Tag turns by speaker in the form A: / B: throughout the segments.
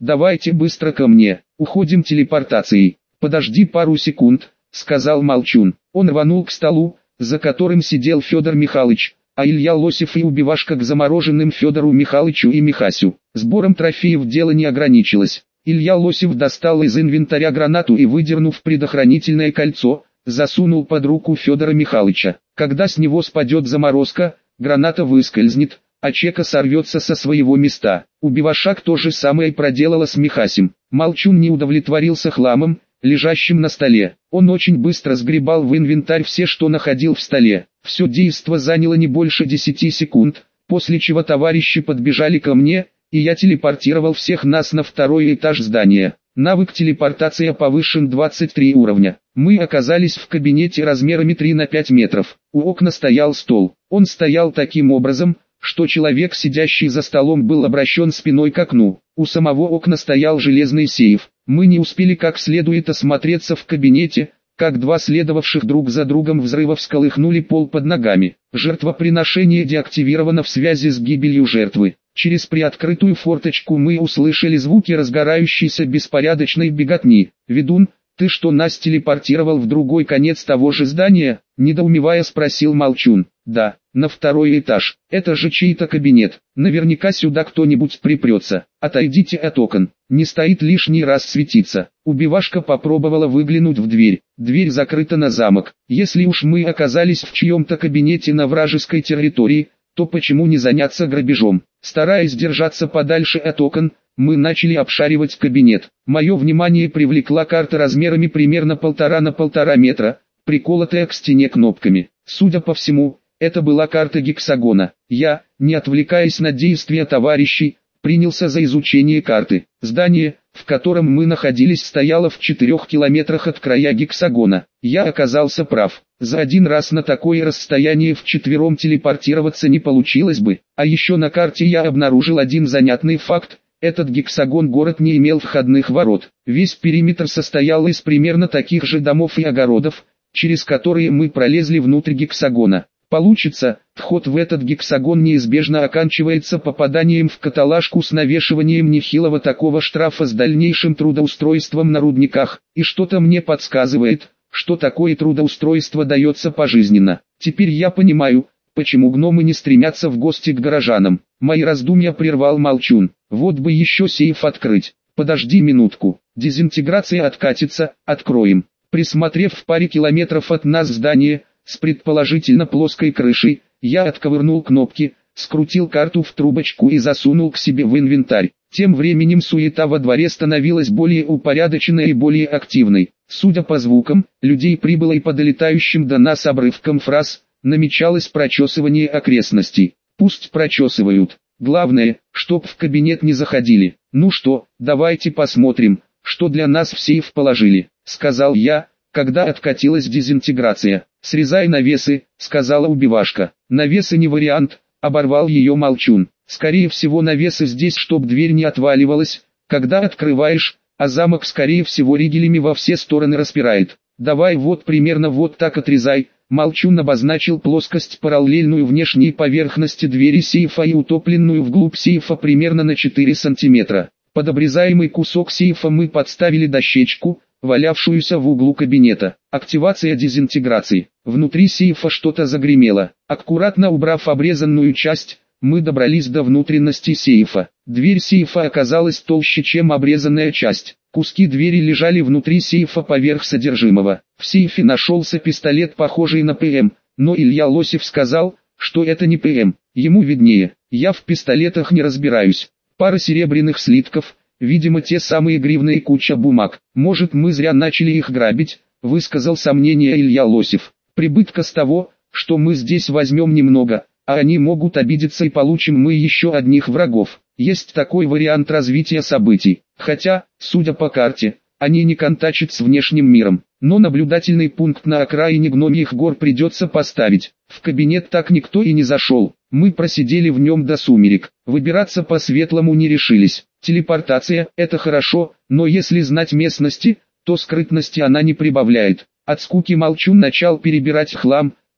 A: давайте быстро ко мне, уходим телепортацией. Подожди пару секунд, сказал Молчун. Он рванул к столу, за которым сидел Федор Михайлович, а Илья Лосев и убивашка к замороженным Федору Михайловичу и Михасю. Сбором трофеев дело не ограничилось. Илья Лосев достал из инвентаря гранату и, выдернув предохранительное кольцо, засунул под руку Федора Михайловича. Когда с него спадет заморозка, граната выскользнет, а чека сорвется со своего места. Убивашак то же самое проделала с Михасем. Молчун не удовлетворился хламом, лежащим на столе. Он очень быстро сгребал в инвентарь все, что находил в столе. Все действо заняло не больше 10 секунд, после чего товарищи подбежали ко мне, и я телепортировал всех нас на второй этаж здания. Навык телепортация повышен 23 уровня. Мы оказались в кабинете размерами 3 на 5 метров. У окна стоял стол. Он стоял таким образом, что человек, сидящий за столом, был обращен спиной к окну. У самого окна стоял железный сейф. Мы не успели как следует осмотреться в кабинете, как два следовавших друг за другом взрыва всколыхнули пол под ногами. Жертвоприношение деактивировано в связи с гибелью жертвы. Через приоткрытую форточку мы услышали звуки разгорающейся беспорядочной беготни. «Ведун, ты что, нас телепортировал в другой конец того же здания?» – недоумевая спросил Молчун. «Да, на второй этаж. Это же чей-то кабинет. Наверняка сюда кто-нибудь припрется. Отойдите от окон. Не стоит лишний раз светиться». Убивашка попробовала выглянуть в дверь. Дверь закрыта на замок. Если уж мы оказались в чьем-то кабинете на вражеской территории, то почему не заняться грабежом? Стараясь держаться подальше от окон, мы начали обшаривать кабинет. Мое внимание привлекла карта размерами примерно 1,5 на 1,5 метра, приколотая к стене кнопками. Судя по всему, это была карта гексагона. Я, не отвлекаясь на действия товарищей, принялся за изучение карты. Здание, в котором мы находились, стояло в 4 километрах от края гексагона. Я оказался прав. За один раз на такое расстояние вчетвером телепортироваться не получилось бы. А еще на карте я обнаружил один занятный факт. Этот гексагон-город не имел входных ворот. Весь периметр состоял из примерно таких же домов и огородов, через которые мы пролезли внутрь гексагона. Получится, вход в этот гексагон неизбежно оканчивается попаданием в каталажку с навешиванием нехилого такого штрафа с дальнейшим трудоустройством на рудниках. И что-то мне подсказывает, что такое трудоустройство дается пожизненно. Теперь я понимаю, почему гномы не стремятся в гости к горожанам. Мои раздумья прервал Молчун. Вот бы еще сейф открыть. Подожди минутку. Дезинтеграция откатится, откроем. Присмотрев в паре километров от нас здание, с предположительно плоской крышей, я отковырнул кнопки, скрутил карту в трубочку и засунул к себе в инвентарь. Тем временем суета во дворе становилась более упорядоченной и более активной. Судя по звукам, людей прибыло и по долетающим до нас обрывкам фраз, намечалось прочесывание окрестностей. Пусть прочесывают. Главное, чтоб в кабинет не заходили. Ну что, давайте посмотрим, что для нас в сейф положили, сказал я, когда откатилась дезинтеграция. «Срезай навесы», — сказала убивашка. «Навесы не вариант», — оборвал ее Молчун. «Скорее всего навесы здесь, чтоб дверь не отваливалась, когда открываешь, а замок скорее всего ригелями во все стороны распирает. Давай вот примерно вот так отрезай». Молчун обозначил плоскость параллельную внешней поверхности двери сейфа и утопленную вглубь сейфа примерно на 4 сантиметра. Под обрезаемый кусок сейфа мы подставили дощечку, валявшуюся в углу кабинета. Активация дезинтеграции. Внутри сейфа что-то загремело. Аккуратно убрав обрезанную часть, мы добрались до внутренности сейфа. Дверь сейфа оказалась толще, чем обрезанная часть. Куски двери лежали внутри сейфа поверх содержимого. В сейфе нашелся пистолет, похожий на ПМ, но Илья Лосев сказал, что это не ПМ. Ему виднее. Я в пистолетах не разбираюсь. Пара серебряных слитков, видимо те самые гривны и куча бумаг. «Может, мы зря начали их грабить», — высказал сомнение Илья Лосев. «Прибытка с того, что мы здесь возьмем немного, а они могут обидеться и получим мы еще одних врагов. Есть такой вариант развития событий. Хотя, судя по карте, они не контачат с внешним миром. Но наблюдательный пункт на окраине гномьих гор придется поставить. В кабинет так никто и не зашел. Мы просидели в нем до сумерек. Выбираться по-светлому не решились. Телепортация – это хорошо, но если знать местности, то скрытности она не прибавляет. От скуки Молчун начал перебирать хлам,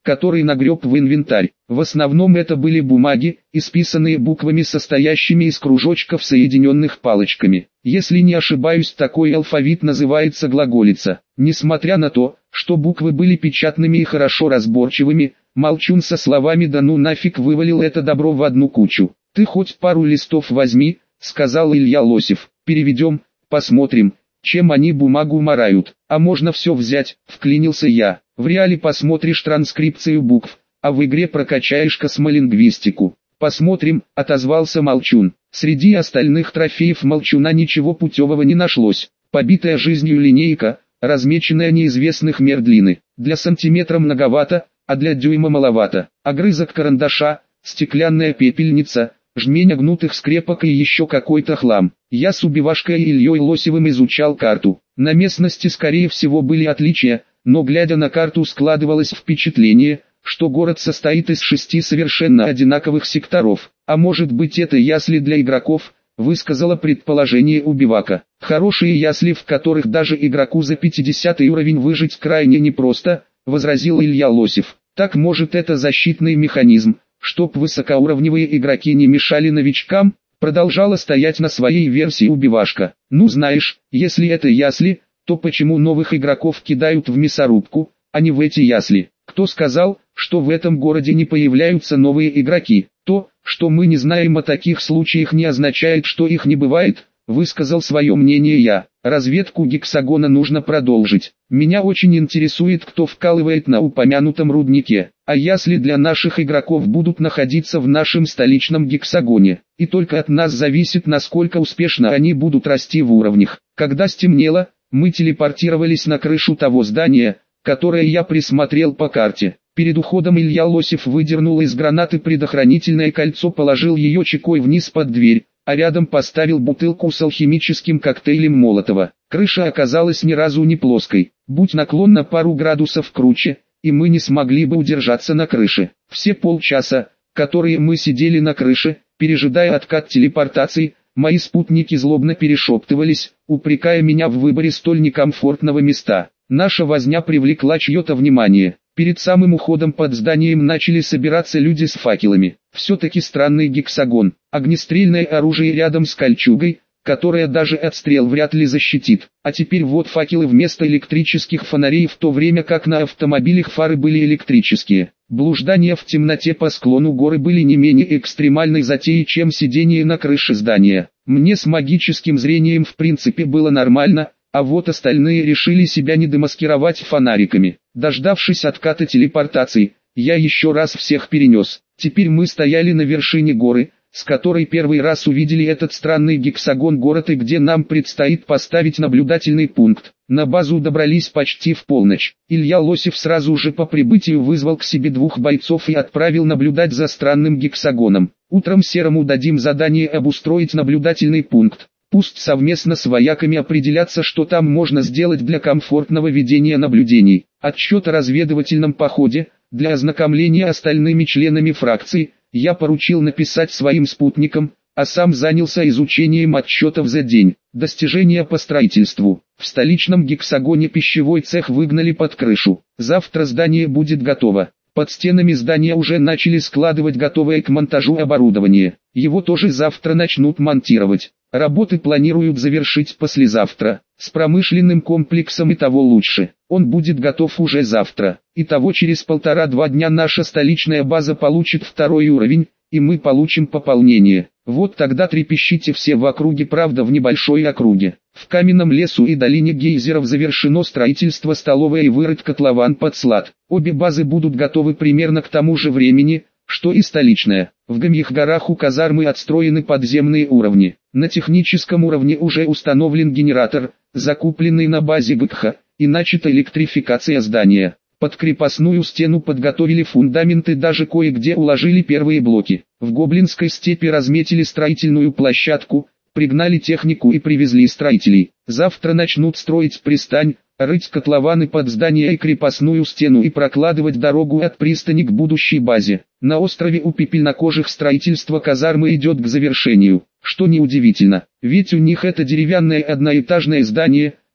A: который нагреб в инвентарь. В основном это были бумаги, исписанные буквами, состоящими из кружочков, соединенных палочками. Если не ошибаюсь, такой алфавит называется глаголица. Несмотря на то, что буквы были печатными и хорошо разборчивыми, Молчун со словами «да ну нафиг» вывалил это добро в одну кучу. «Ты хоть пару листов возьми», — сказал Илья Лосев. «Переведем, посмотрим, чем они бумагу марают». «А можно все взять», — вклинился я. «В реале посмотришь транскрипцию букв, а в игре прокачаешь космолингвистику». «Посмотрим», — отозвался Молчун. Среди остальных трофеев Молчуна ничего путевого не нашлось. Побитая жизнью линейка, размеченная неизвестных мер длины. Для сантиметра многовато, а для дюйма маловато. Огрызок карандаша, стеклянная пепельница, жмень гнутых скрепок и еще какой-то хлам. Я с Убивашкой и Ильей Лосевым изучал карту. На местности скорее всего были отличия, но глядя на карту складывалось впечатление, что город состоит из 6 совершенно одинаковых секторов. А может быть, это ясли для игроков, высказала предположение Убивака. Хорошие ясли, в которых даже игроку за 50 уровень выжить крайне непросто, возразил Илья Лосев. Так может, это защитный механизм, чтоб высокоуровневые игроки не мешали новичкам? Продолжала стоять на своей версии Убивашка. Ну знаешь, если это ясли, то почему новых игроков кидают в мясорубку, а не в эти ясли? Кто сказал, что в этом городе не появляются новые игроки? То, что мы не знаем о таких случаях, не означает, что их не бывает, высказал свое мнение я. Разведку гексагона нужно продолжить. Меня очень интересует, кто вкалывает на упомянутом руднике. А ясли для наших игроков будут находиться в нашем столичном гексагоне. И только от нас зависит, насколько успешно они будут расти в уровнях. Когда стемнело, мы телепортировались на крышу того здания, которое я присмотрел по карте. Перед уходом Илья Лосев выдернул из гранаты предохранительное кольцо, положил ее чекой вниз под дверь, а рядом поставил бутылку с алхимическим коктейлем Молотова. Крыша оказалась ни разу не плоской. Будь наклон на пару градусов круче, и мы не смогли бы удержаться на крыше. Все полчаса, которые мы сидели на крыше, пережидая откат телепортации, мои спутники злобно перешептывались, упрекая меня в выборе столь некомфортного места. Наша возня привлекла чье-то внимание. Перед самым уходом под зданием начали собираться люди с факелами. Все-таки странный гексагон. Огнестрельное оружие рядом с кольчугой, которая даже отстрел вряд ли защитит. А теперь вот факелы вместо электрических фонарей, в то время как на автомобилях фары были электрические. Блуждания в темноте по склону горы были не менее экстремальной затеей, чем сидение на крыше здания. Мне с магическим зрением в принципе было нормально, а вот остальные решили себя не демаскировать фонариками. Дождавшись отката телепортации, я еще раз всех перенес. Теперь мы стояли на вершине горы, с которой первый раз увидели этот странный гексагон город и где нам предстоит поставить наблюдательный пункт. На базу добрались почти в полночь. Илья Лосев сразу же по прибытию вызвал к себе 2 бойцов и отправил наблюдать за странным гексагоном. Утром Серому дадим задание обустроить наблюдательный пункт. Пусть совместно с вояками определятся, что там можно сделать для комфортного ведения наблюдений. Отчет о разведывательном походе, для ознакомления остальными членами фракции, я поручил написать своим спутникам, а сам занялся изучением отчетов за день. Достижения по строительству. В столичном гексагоне пищевой цех выгнали под крышу. Завтра здание будет готово. Под стенами здания уже начали складывать готовое к монтажу оборудование. Его тоже завтра начнут монтировать. Работы планируют завершить послезавтра. С промышленным комплексом и того лучше. Он будет готов уже завтра. Итого через 1,5-2 дня наша столичная база получит 2-й уровень, и мы получим пополнение. Вот тогда трепещите все в округе, правда в небольшой округе. В Каменном лесу и долине гейзеров завершено строительство столовой и вырыт котлован под склад. Обе базы будут готовы примерно к тому же времени, что и столичная. В Гамьих горах у казармы отстроены подземные уровни. На техническом уровне уже установлен генератор, закупленный на базе ГКХ, и начата электрификация здания. Под крепостную стену подготовили фундаменты, даже кое-где уложили первые блоки. В Гоблинской степи разметили строительную площадку, пригнали технику и привезли строителей. Завтра начнут строить пристань, рыть котлованы под здание и крепостную стену и прокладывать дорогу от пристани к будущей базе. На острове у пепельнокожих строительство казармы идет к завершению, что неудивительно, ведь у них это деревянное одноэтажное здание,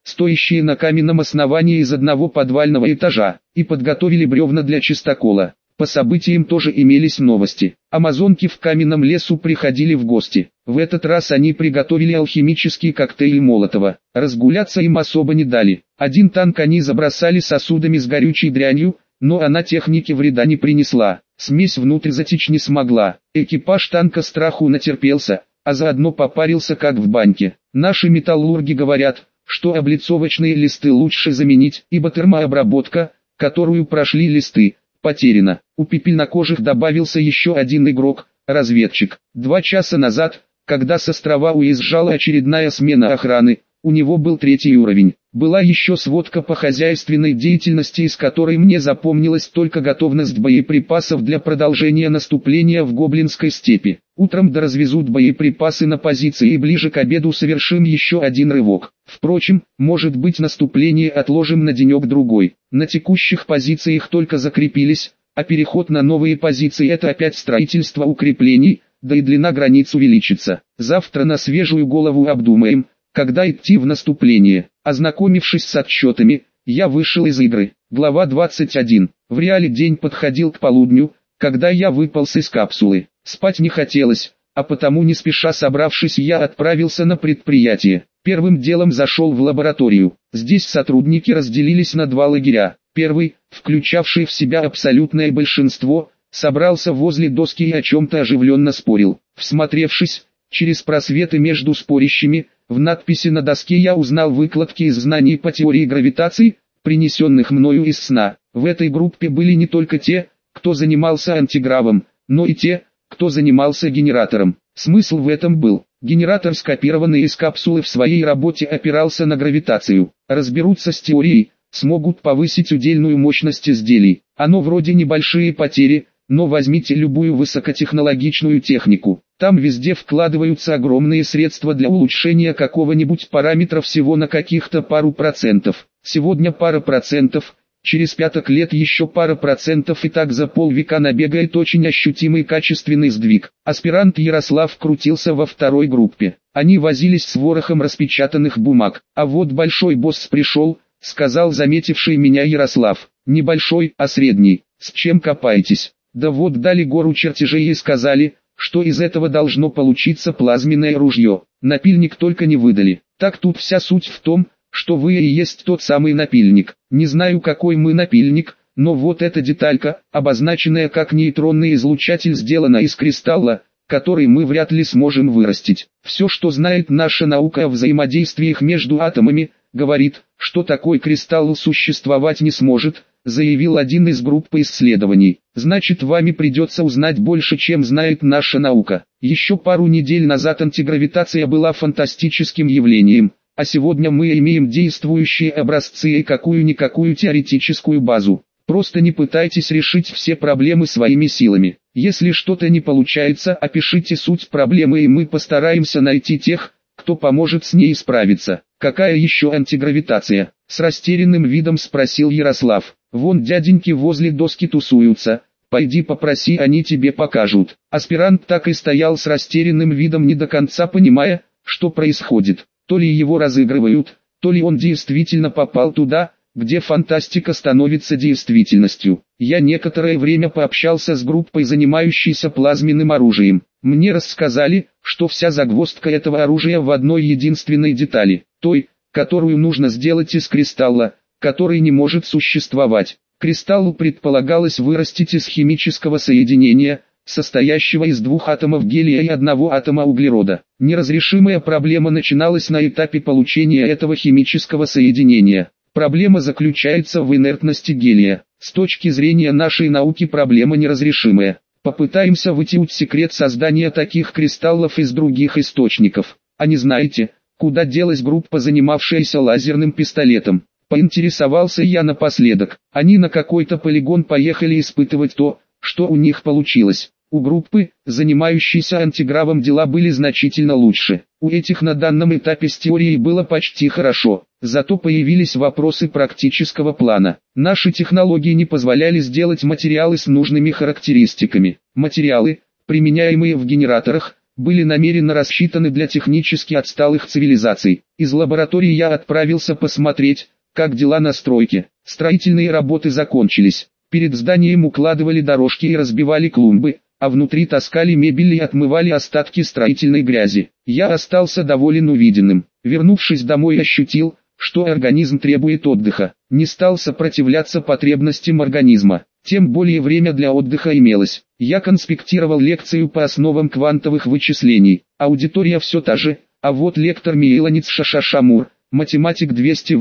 A: стоящие на каменном основании из одного подвального этажа, и подготовили бревна для чистокола. По событиям тоже имелись новости. Амазонки в каменном лесу приходили в гости. В этот раз они приготовили алхимические коктейли Молотова. Разгуляться им особо не дали. Один танк они забросали сосудами с горючей дрянью, но она технике вреда не принесла. Смесь внутрь затечь не смогла. Экипаж танка страху натерпелся, а заодно попарился как в баньке. Наши металлурги говорят, что облицовочные листы лучше заменить, ибо термообработка, которую прошли листы, потеряна. У пепельнокожих добавился еще один игрок, разведчик. 2 часа назад, когда с острова уезжала очередная смена охраны, у него был 3-й уровень. Была еще сводка по хозяйственной деятельности, из которой мне запомнилась только готовность боеприпасов для продолжения наступления в Гоблинской степи. Утром доразвезут боеприпасы на позиции и ближе к обеду совершим еще один рывок. Впрочем, может быть, наступление отложим на денек-другой. На текущих позициях только закрепились, а переход на новые позиции — это опять строительство укреплений, да и длина границ увеличится. Завтра на свежую голову обдумаем, когда идти в наступление. Ознакомившись с отчетами, я вышел из игры. Глава 21. В реале день подходил к полудню, когда я выполз из капсулы. Спать не хотелось, а потому не спеша собравшись, я отправился на предприятие. Первым делом зашел в лабораторию. Здесь сотрудники разделились на 2 лагеря. Первый, включавший в себя абсолютное большинство, собрался возле доски и о чем-то оживленно спорил. Всмотревшись, через просветы между спорящими, в надписи на доске я узнал выкладки из знаний по теории гравитации, принесенных мною из сна. В этой группе были не только те, кто занимался антигравом, но и те, кто занимался генератором. Смысл в этом был: генератор, скопированный из капсулы, в своей работе опирался на гравитацию. Разберутся с теорией, смогут повысить удельную мощность изделий. Оно вроде небольшие потери, но возьмите любую высокотехнологичную технику. Там везде вкладываются огромные средства для улучшения какого-нибудь параметра всего на каких-то пару процентов. Сегодня пара процентов, через 5 лет еще пара процентов, и так за полвека набегает очень ощутимый качественный сдвиг. Аспирант Ярослав крутился во 2-й группе. Они возились с ворохом распечатанных бумаг. А вот большой босс пришел, сказал заметивший меня Ярослав. Не большой, а средний. С чем копаетесь? Да вот дали гору чертежей и сказали, что из этого должно получиться плазменное ружье. Напильник только не выдали. Так тут вся суть в том, что вы и есть тот самый напильник. Не знаю, какой мы напильник, но вот эта деталька, обозначенная как нейтронный излучатель, сделана из кристалла, который мы вряд ли сможем вырастить. Все, что знает наша наука о взаимодействиях между атомами, говорит, что такой кристалл существовать не сможет, заявил один из группы исследований. Значит, вами придется узнать больше, чем знает наша наука. Еще пару недель назад антигравитация была фантастическим явлением, а сегодня мы имеем действующие образцы и какую-никакую теоретическую базу. Просто не пытайтесь решить все проблемы своими силами. Если что-то не получается, опишите суть проблемы, и мы постараемся найти тех, кто поможет с ней справиться. Какая еще антигравитация? С растерянным видом спросил Ярослав. Вон дяденьки возле доски тусуются, пойди попроси, они тебе покажут. Аспирант так и стоял с растерянным видом, не до конца понимая, что происходит. То ли его разыгрывают, то ли он действительно попал туда, где фантастика становится действительностью. Я некоторое время пообщался с группой, занимающейся плазменным оружием. Мне рассказали, что вся загвоздка этого оружия в одной единственной детали, той, которую нужно сделать из кристалла, который не может существовать. Кристаллу предполагалось вырастить из химического соединения, состоящего из 2 атомов гелия и 1 атома углерода. Неразрешимая проблема начиналась на этапе получения этого химического соединения. Проблема заключается в инертности гелия. С точки зрения нашей науки проблема неразрешимая. Попытаемся вытянуть секрет создания таких кристаллов из других источников. А не знаете, куда делась группа, занимавшаяся лазерным пистолетом? Поинтересовался я напоследок. Они на какой-то полигон поехали испытывать то, что у них получилось. У группы, занимающейся антигравом, дела были значительно лучше. У этих на данном этапе с теорией было почти хорошо. Зато появились вопросы практического плана. Наши технологии не позволяли сделать материалы с нужными характеристиками. Материалы, применяемые в генераторах, были намеренно рассчитаны для технически отсталых цивилизаций. Из лаборатории я отправился посмотреть, как дела на стройке. Строительные работы закончились. Перед зданием укладывали дорожки и разбивали клумбы, а внутри таскали мебель и отмывали остатки строительной грязи. Я остался доволен увиденным. Вернувшись домой, ощутил, что организм требует отдыха. Не стал сопротивляться потребностям организма. Тем более время для отдыха имелось. Я конспектировал лекцию по основам квантовых вычислений. Аудитория все та же, а вот лектор Мейлонец Шашашамур, математик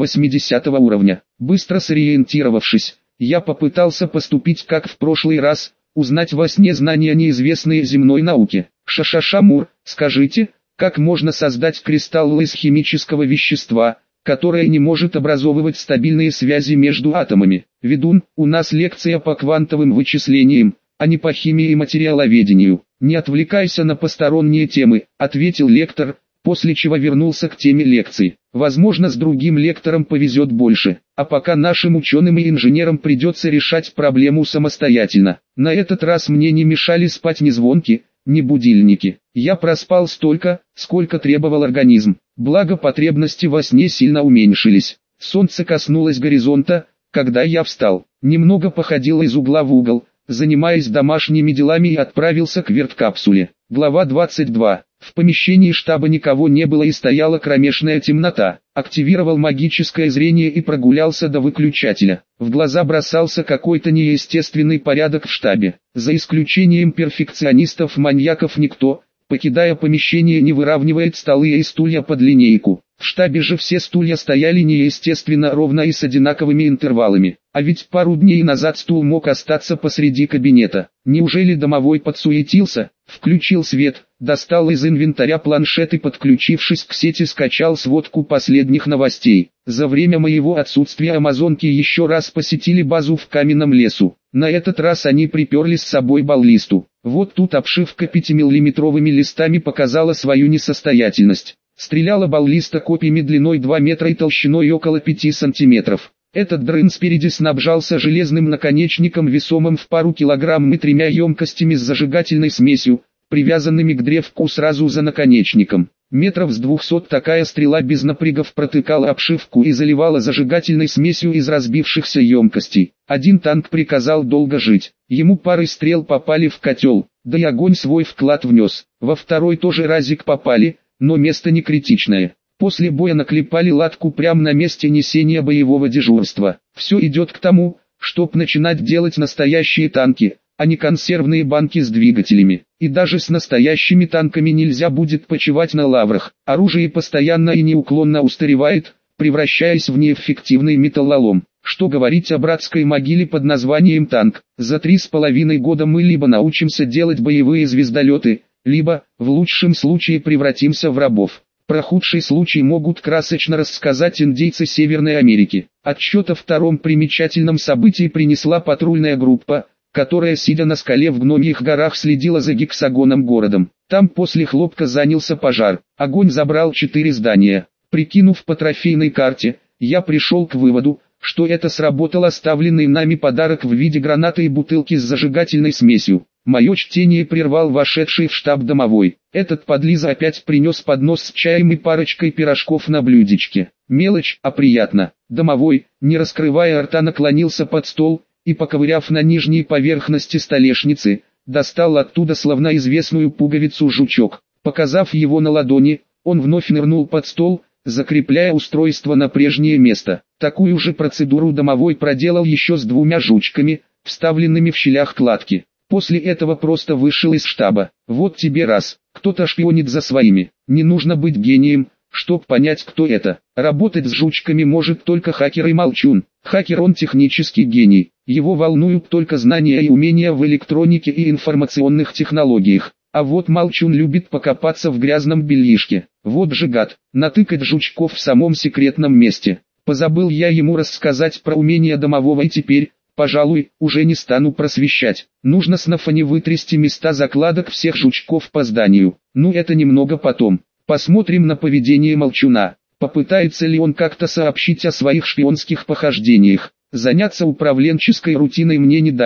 A: 280 уровня. Быстро сориентировавшись, я попытался поступить как в прошлый раз, узнать во сне знания неизвестные земной науке. Шашашамур, скажите, как можно создать кристалл из химического вещества, которое не может образовывать стабильные связи между атомами? Ведун, у нас лекция по квантовым вычислениям, а не по химии и материаловедению. Не отвлекайся на посторонние темы, ответил лектор, после чего вернулся к теме лекции. Возможно, с другим лектором повезет больше, а пока нашим ученым и инженерам придется решать проблему самостоятельно. На этот раз мне не мешали спать ни звонки, ни будильники. Я проспал столько, сколько требовал организм. Благо потребности во сне сильно уменьшились. Солнце коснулось горизонта, когда я встал. Немного походил из угла в угол, занимаясь домашними делами, и отправился к верткапсуле. Глава 22. В помещении штаба никого не было и стояла кромешная темнота. Активировал магическое зрение и прогулялся до выключателя. В глаза бросался какой-то неестественный порядок в штабе. За исключением перфекционистов-маньяков никто, покидая помещение, не выравнивает столы и стулья под линейку. В штабе же все стулья стояли неестественно ровно и с одинаковыми интервалами. А ведь пару дней назад стул мог остаться посреди кабинета. Неужели домовой подсуетился? Включил свет, достал из инвентаря планшет и, подключившись к сети, скачал сводку последних новостей. За время моего отсутствия амазонки еще раз посетили базу в Каменном лесу. На этот раз они приперли с собой баллисту. Вот тут обшивка 5-миллиметровыми листами показала свою несостоятельность. Стреляла баллиста копьями длиной 2 метра и толщиной около 5 сантиметров. Этот дрын спереди снабжался железным наконечником, весомым в пару килограмм, и 3 емкостями с зажигательной смесью, привязанными к древку сразу за наконечником. Метров с 200 такая стрела без напрягов протыкала обшивку и заливала зажигательной смесью из разбившихся емкостей. Один танк приказал долго жить. Ему парой стрел попали в котел, да и огонь свой вклад внес. Во второй тоже разик попали, но место не критичное. После боя наклепали латку прямо на месте несения боевого дежурства. Все идет к тому, чтоб начинать делать настоящие танки, а не консервные банки с двигателями. И даже с настоящими танками нельзя будет почивать на лаврах. Оружие постоянно и неуклонно устаревает, превращаясь в неэффективный металлолом. Что говорить о братской могиле под названием танк? За 3,5 года мы либо научимся делать боевые звездолеты, либо, в лучшем случае, превратимся в рабов. Про худший случай могут красочно рассказать индейцы Северной Америки. Отчет о втором примечательном событии принесла патрульная группа, которая, сидя на скале в Гномьих горах, следила за гексагоном городом. Там после хлопка занялся пожар. Огонь забрал 4 здания. Прикинув по трофейной карте, я пришел к выводу, что это сработал оставленный нами подарок в виде гранаты и бутылки с зажигательной смесью. Мое чтение прервал вошедший в штаб домовой. Этот подлиза опять принес поднос с чаем и парочкой пирожков на блюдечке. Мелочь, а приятно. Домовой, не раскрывая рта, наклонился под стол и, поковыряв на нижней поверхности столешницы, достал оттуда словно известную пуговицу жучок. Показав его на ладони, он вновь нырнул под стол, закрепляя устройство на прежнее место. Такую же процедуру домовой проделал еще с 2 жучками, вставленными в щелях кладки. После этого просто вышел из штаба. Вот тебе раз, кто-то шпионит за своими. Не нужно быть гением, чтоб понять, кто это. Работать с жучками может только хакер и молчун. Хакер, он технический гений. Его волнуют только знания и умения в электронике и информационных технологиях. А вот молчун любит покопаться в грязном бельишке. Вот же гад, натыкать жучков в самом секретном месте. Позабыл я ему рассказать про умения домового, и теперь, пожалуй, уже не стану просвещать. Нужно с нафани вытрясти места закладок всех жучков по зданию. Ну, это немного потом. Посмотрим на поведение молчуна. Попытается ли он как-то сообщить о своих шпионских похождениях. Заняться управленческой рутиной мне не дали.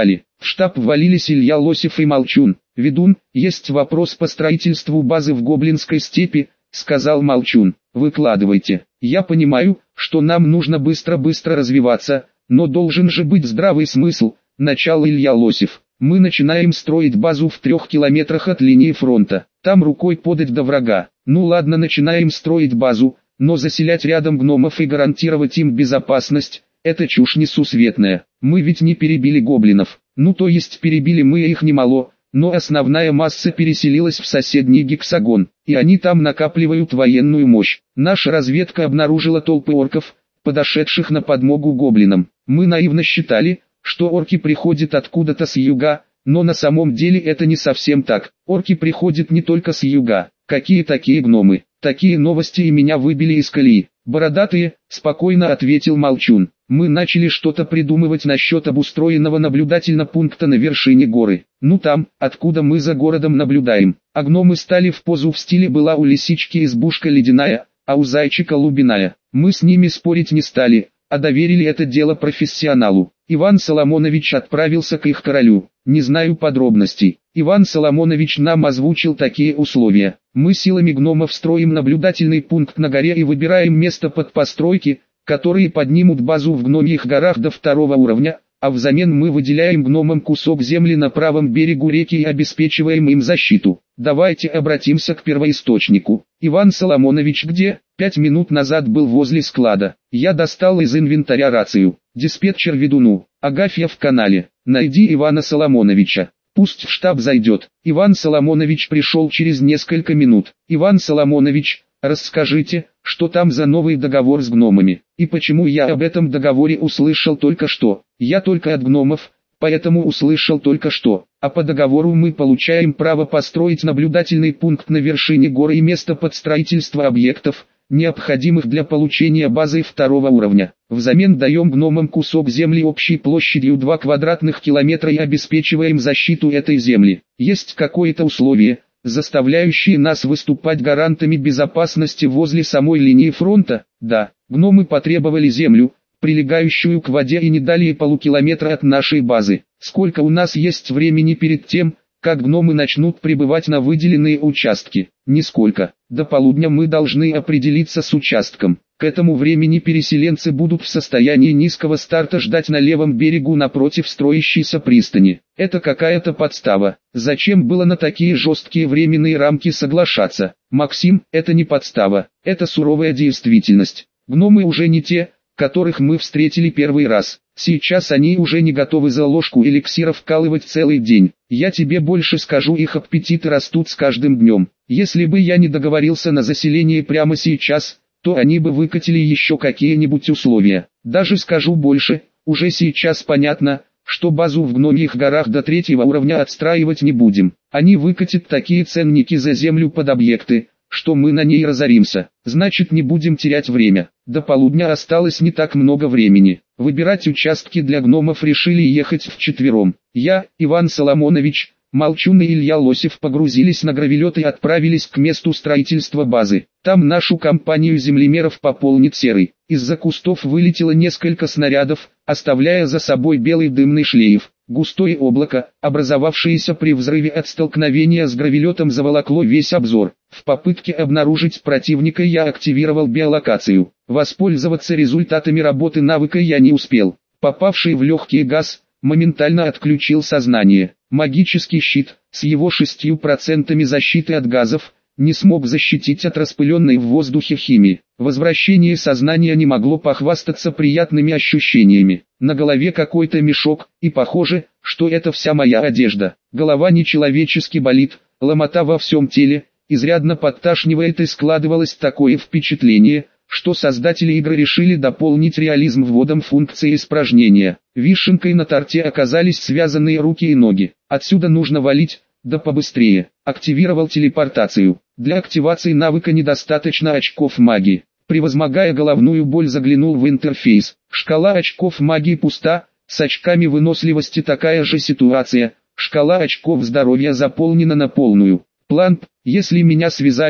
A: В штаб ввалились Илья Лосев и Молчун. «Ведун, есть вопрос по строительству базы в Гоблинской степи», — сказал Молчун. «Выкладывайте. Я понимаю, что нам нужно быстро-быстро развиваться, но должен же быть здравый смысл», — начал Илья Лосев. «Мы начинаем строить базу в 3 километрах от линии фронта. Там рукой подать до врага. Ну ладно, начинаем строить базу, но заселять рядом гномов и гарантировать им безопасность — это чушь несусветная. Мы ведь не перебили гоблинов. Ну то есть перебили мы их немало, но основная масса переселилась в соседний гексагон, и они там накапливают военную мощь. Наша разведка обнаружила толпы орков, подошедших на подмогу гоблинам. Мы наивно считали, что орки приходят откуда-то с юга, но на самом деле это не совсем так. Орки приходят не только с юга. Какие такие гномы? Такие новости и меня выбили из колеи. «Бородатые», — спокойно ответил Молчун. «Мы начали что-то придумывать насчет обустроенного наблюдательного пункта на вершине горы. Ну там, откуда мы за городом наблюдаем. А гномы стали в позу в стиле «была у лисички избушка ледяная, а у зайчика лубиная». Мы с ними спорить не стали, а доверили это дело профессионалу. Иван Соломонович отправился к их королю. Не знаю подробностей. Иван Соломонович нам озвучил такие условия. Мы силами гномов строим наблюдательный пункт на горе и выбираем место под постройки, которые поднимут базу в гномьих горах до 2 уровня, а взамен мы выделяем гномам кусок земли на правом берегу реки и обеспечиваем им защиту. Давайте обратимся к первоисточнику. Иван Соломонович где? 5 минут назад был возле склада. Я достал из инвентаря рацию. Диспетчер ведуну. Агафья в канале. Найди Ивана Соломоновича. Пусть в штаб зайдет. Иван Соломонович пришел через несколько минут. Иван Соломонович, расскажите, что там за новый договор с гномами, и почему я об этом договоре услышал только что. Я только от гномов, поэтому услышал только что. А по договору мы получаем право построить наблюдательный пункт на вершине горы и место под строительство объектов, необходимых для получения базы 2 уровня. Взамен даем гномам кусок земли общей площадью 2 квадратных километра и обеспечиваем защиту этой земли. Есть какое-то условие, заставляющие нас выступать гарантами безопасности возле самой линии фронта? Да, гномы потребовали землю, прилегающую к воде и не далее полукилометра от нашей базы. Сколько у нас есть времени перед тем, как гномы начнут прибывать на выделенные участки? Нисколько. До полудня мы должны определиться с участком. К этому времени переселенцы будут в состоянии низкого старта ждать на левом берегу напротив строящейся пристани. Это какая-то подстава. Зачем было на такие жесткие временные рамки соглашаться? Максим, это не подстава, это суровая действительность. Гномы уже не те, которых мы встретили первый раз. Сейчас они уже не готовы за ложку эликсира вкалывать целый день. Я тебе больше скажу, их аппетиты растут с каждым днем. Если бы я не договорился на заселение прямо сейчас, то они бы выкатили еще какие-нибудь условия. Даже скажу больше, уже сейчас понятно, что базу в гномьих горах до 3 уровня отстраивать не будем. Они выкатят такие ценники за землю под объекты, что мы на ней разоримся. Значит, не будем терять время. До полудня осталось не так много времени. Выбирать участки для гномов решили ехать вчетвером. Я, Иван Соломонович, Молчун и Илья Лосев погрузились на гравелет и отправились к месту строительства базы. Там нашу компанию землемеров пополнит Серый. Из-за кустов вылетело несколько снарядов, оставляя за собой белый дымный шлейф. Густое облако, образовавшееся при взрыве от столкновения с гравелетом, заволокло весь обзор. В попытке обнаружить противника я активировал биолокацию. Воспользоваться результатами работы навыка я не успел. Попавший в легкий газ моментально отключил сознание. Магический щит, с его 6% защиты от газов, не смог защитить от распыленной в воздухе химии. Возвращение сознания не могло похвастаться приятными ощущениями. На голове какой-то мешок, и похоже, что это вся моя одежда. Голова нечеловечески болит, ломота во всем теле, изрядно подташнивает, и складывалось такое впечатление, что создатели игры решили дополнить реализм вводом функции испражнения. Вишенкой на торте оказались связанные руки и ноги. Отсюда нужно валить, да побыстрее. Активировал телепортацию. Для активации навыка недостаточно очков магии. Превозмогая головную боль, заглянул в интерфейс. Шкала очков магии пуста, с очками выносливости такая же ситуация. Шкала очков здоровья заполнена на полную. План: если меня связали,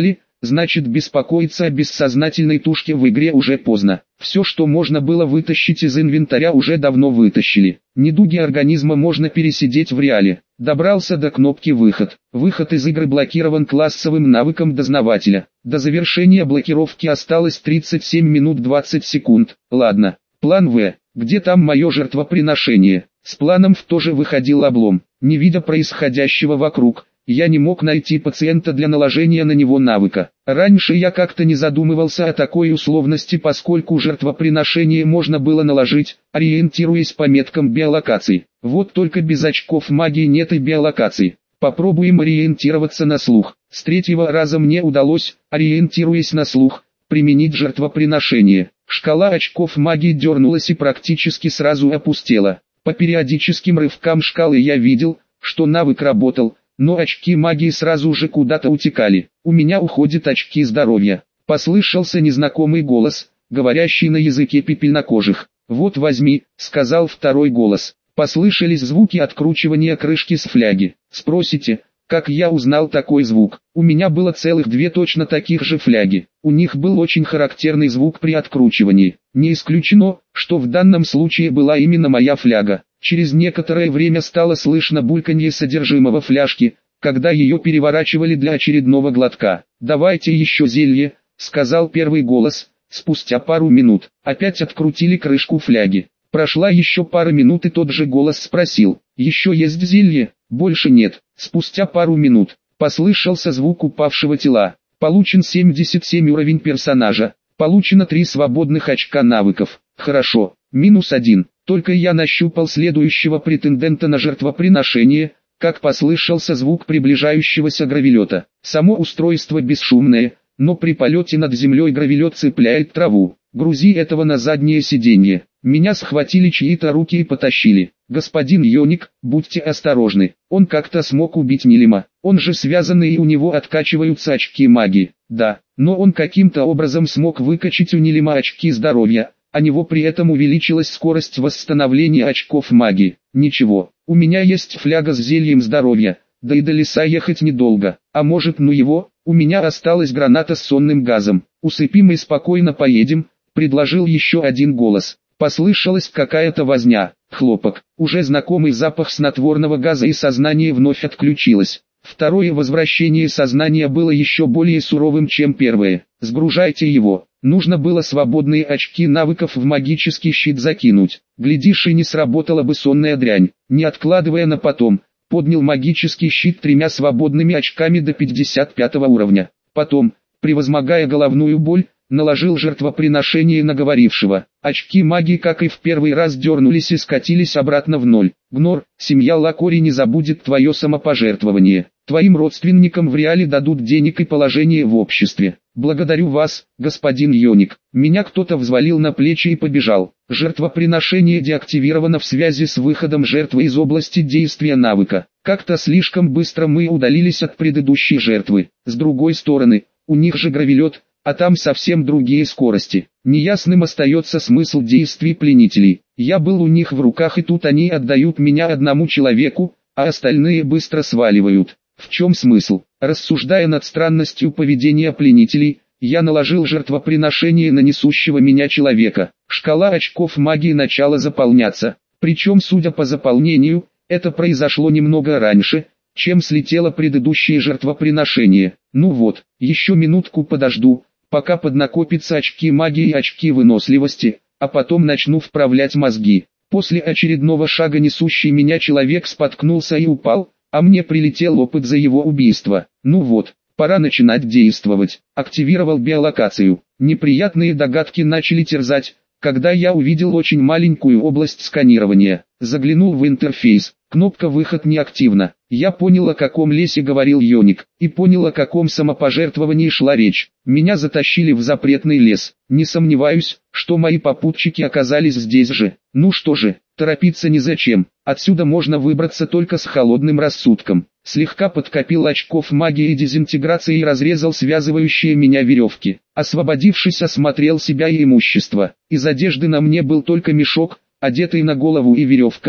A: значит беспокоиться о бессознательной тушке в игре уже поздно. Все, что можно было вытащить из инвентаря, уже давно вытащили. Недуги организма можно пересидеть в реале. Добрался до кнопки «Выход». Выход из игры блокирован классовым навыком дознавателя. До завершения блокировки осталось 37 минут 20 секунд. Ладно. План В. Где там мое жертвоприношение? С планом В тоже выходил облом. Не видя происходящего вокруг, я не мог найти пациента для наложения на него навыка. Раньше я как-то не задумывался о такой условности, поскольку жертвоприношение можно было наложить, ориентируясь по меткам биолокации. Вот только без очков магии нет и биолокации. Попробуем ориентироваться на слух. С третьего раза мне удалось, ориентируясь на слух, применить жертвоприношение. Шкала очков магии дернулась и практически сразу опустела. По периодическим рывкам шкалы я видел, что навык работал, но очки магии сразу же куда-то утекали. У меня уходят очки здоровья. Послышался незнакомый голос, говорящий на языке пепельнокожих. «Вот возьми», — сказал второй голос. Послышались звуки откручивания крышки с фляги. Спросите, как я узнал такой звук? У меня было целых две точно таких же фляги. У них был очень характерный звук при откручивании. Не исключено, что в данном случае была именно моя фляга. Через некоторое время стало слышно бульканье содержимого фляжки, когда ее переворачивали для очередного глотка. «Давайте еще зелье», — сказал первый голос. Спустя пару минут опять открутили крышку фляги. Прошла еще пара минут и тот же голос спросил: «Еще есть зелье?» «Больше нет». Спустя пару минут послышался звук упавшего тела. Получен 77 уровень персонажа. Получено 3 свободных очка навыков. Хорошо. -1. Только я нащупал следующего претендента на жертвоприношение, как послышался звук приближающегося гравелета. Само устройство бесшумное, но при полете над землей гравелет цепляет траву. «Грузи этого на заднее сиденье». Меня схватили чьи-то руки и потащили. «Господин Йоник, будьте осторожны. Он как-то смог убить Нилима. Он же связанный и у него откачиваются очки магии». «Да, но он каким-то образом смог выкачать у Нилима очки здоровья, а него при этом увеличилась скорость восстановления очков магии». «Ничего, у меня есть фляга с зельем здоровья, да и до леса ехать недолго. А может, ну его, у меня осталась граната с сонным газом. Усыпим и спокойно поедем», — предложил еще один голос. Послышалась какая-то возня, хлопок, уже знакомый запах снотворного газа, и сознание вновь отключилось. Второе возвращение сознания было еще более суровым, чем первое. «Сгружайте его». Нужно было свободные очки навыков в магический щит закинуть. Глядишь, и не сработала бы сонная дрянь. Не откладывая на потом, поднял магический щит 3 свободными очками до 55 уровня. Потом, превозмогая головную боль, наложил жертвоприношение на говорившего. Очки магии, как и в первый раз, дернулись и скатились обратно в 0. «Гнор, семья Лакори не забудет твое самопожертвование. Твоим родственникам в реале дадут денег и положение в обществе. Благодарю вас, господин Йоник». Меня кто-то взвалил на плечи и побежал. Жертвоприношение деактивировано в связи с выходом жертвы из области действия навыка. Как-то слишком быстро мы удалились от предыдущей жертвы. С другой стороны, у них же гравелет, а там совсем другие скорости. Неясным остается смысл действий пленителей. Я был у них в руках, и тут они отдают меня одному человеку, а остальные быстро сваливают. В чем смысл? Рассуждая над странностью поведения пленителей, я наложил жертвоприношение на несущего меня человека. Шкала очков магии начала заполняться. Причем, судя по заполнению, это произошло немного раньше, чем слетело предыдущее жертвоприношение. Ну вот, еще минутку подожду, пока поднакопятся очки магии и очки выносливости, а потом начну вправлять мозги. После очередного шага несущий меня человек споткнулся и упал, а мне прилетел опыт за его убийство. Ну вот, пора начинать действовать. Активировал биолокацию. Неприятные догадки начали терзать, когда я увидел очень маленькую область сканирования. Заглянул в интерфейс. Кнопка «Выход» неактивна. Я понял, о каком лесе говорил Йоник, и понял, о каком самопожертвовании шла речь. Меня затащили в запретный лес. Не сомневаюсь, что мои попутчики оказались здесь же. Ну что же, торопиться незачем. Отсюда можно выбраться только с холодным рассудком. Слегка подкопил очков магии и дезинтеграции и разрезал связывающие меня веревки. Освободившись, осмотрел себя и имущество. Из одежды на мне был только мешок, одетый на голову, и веревка,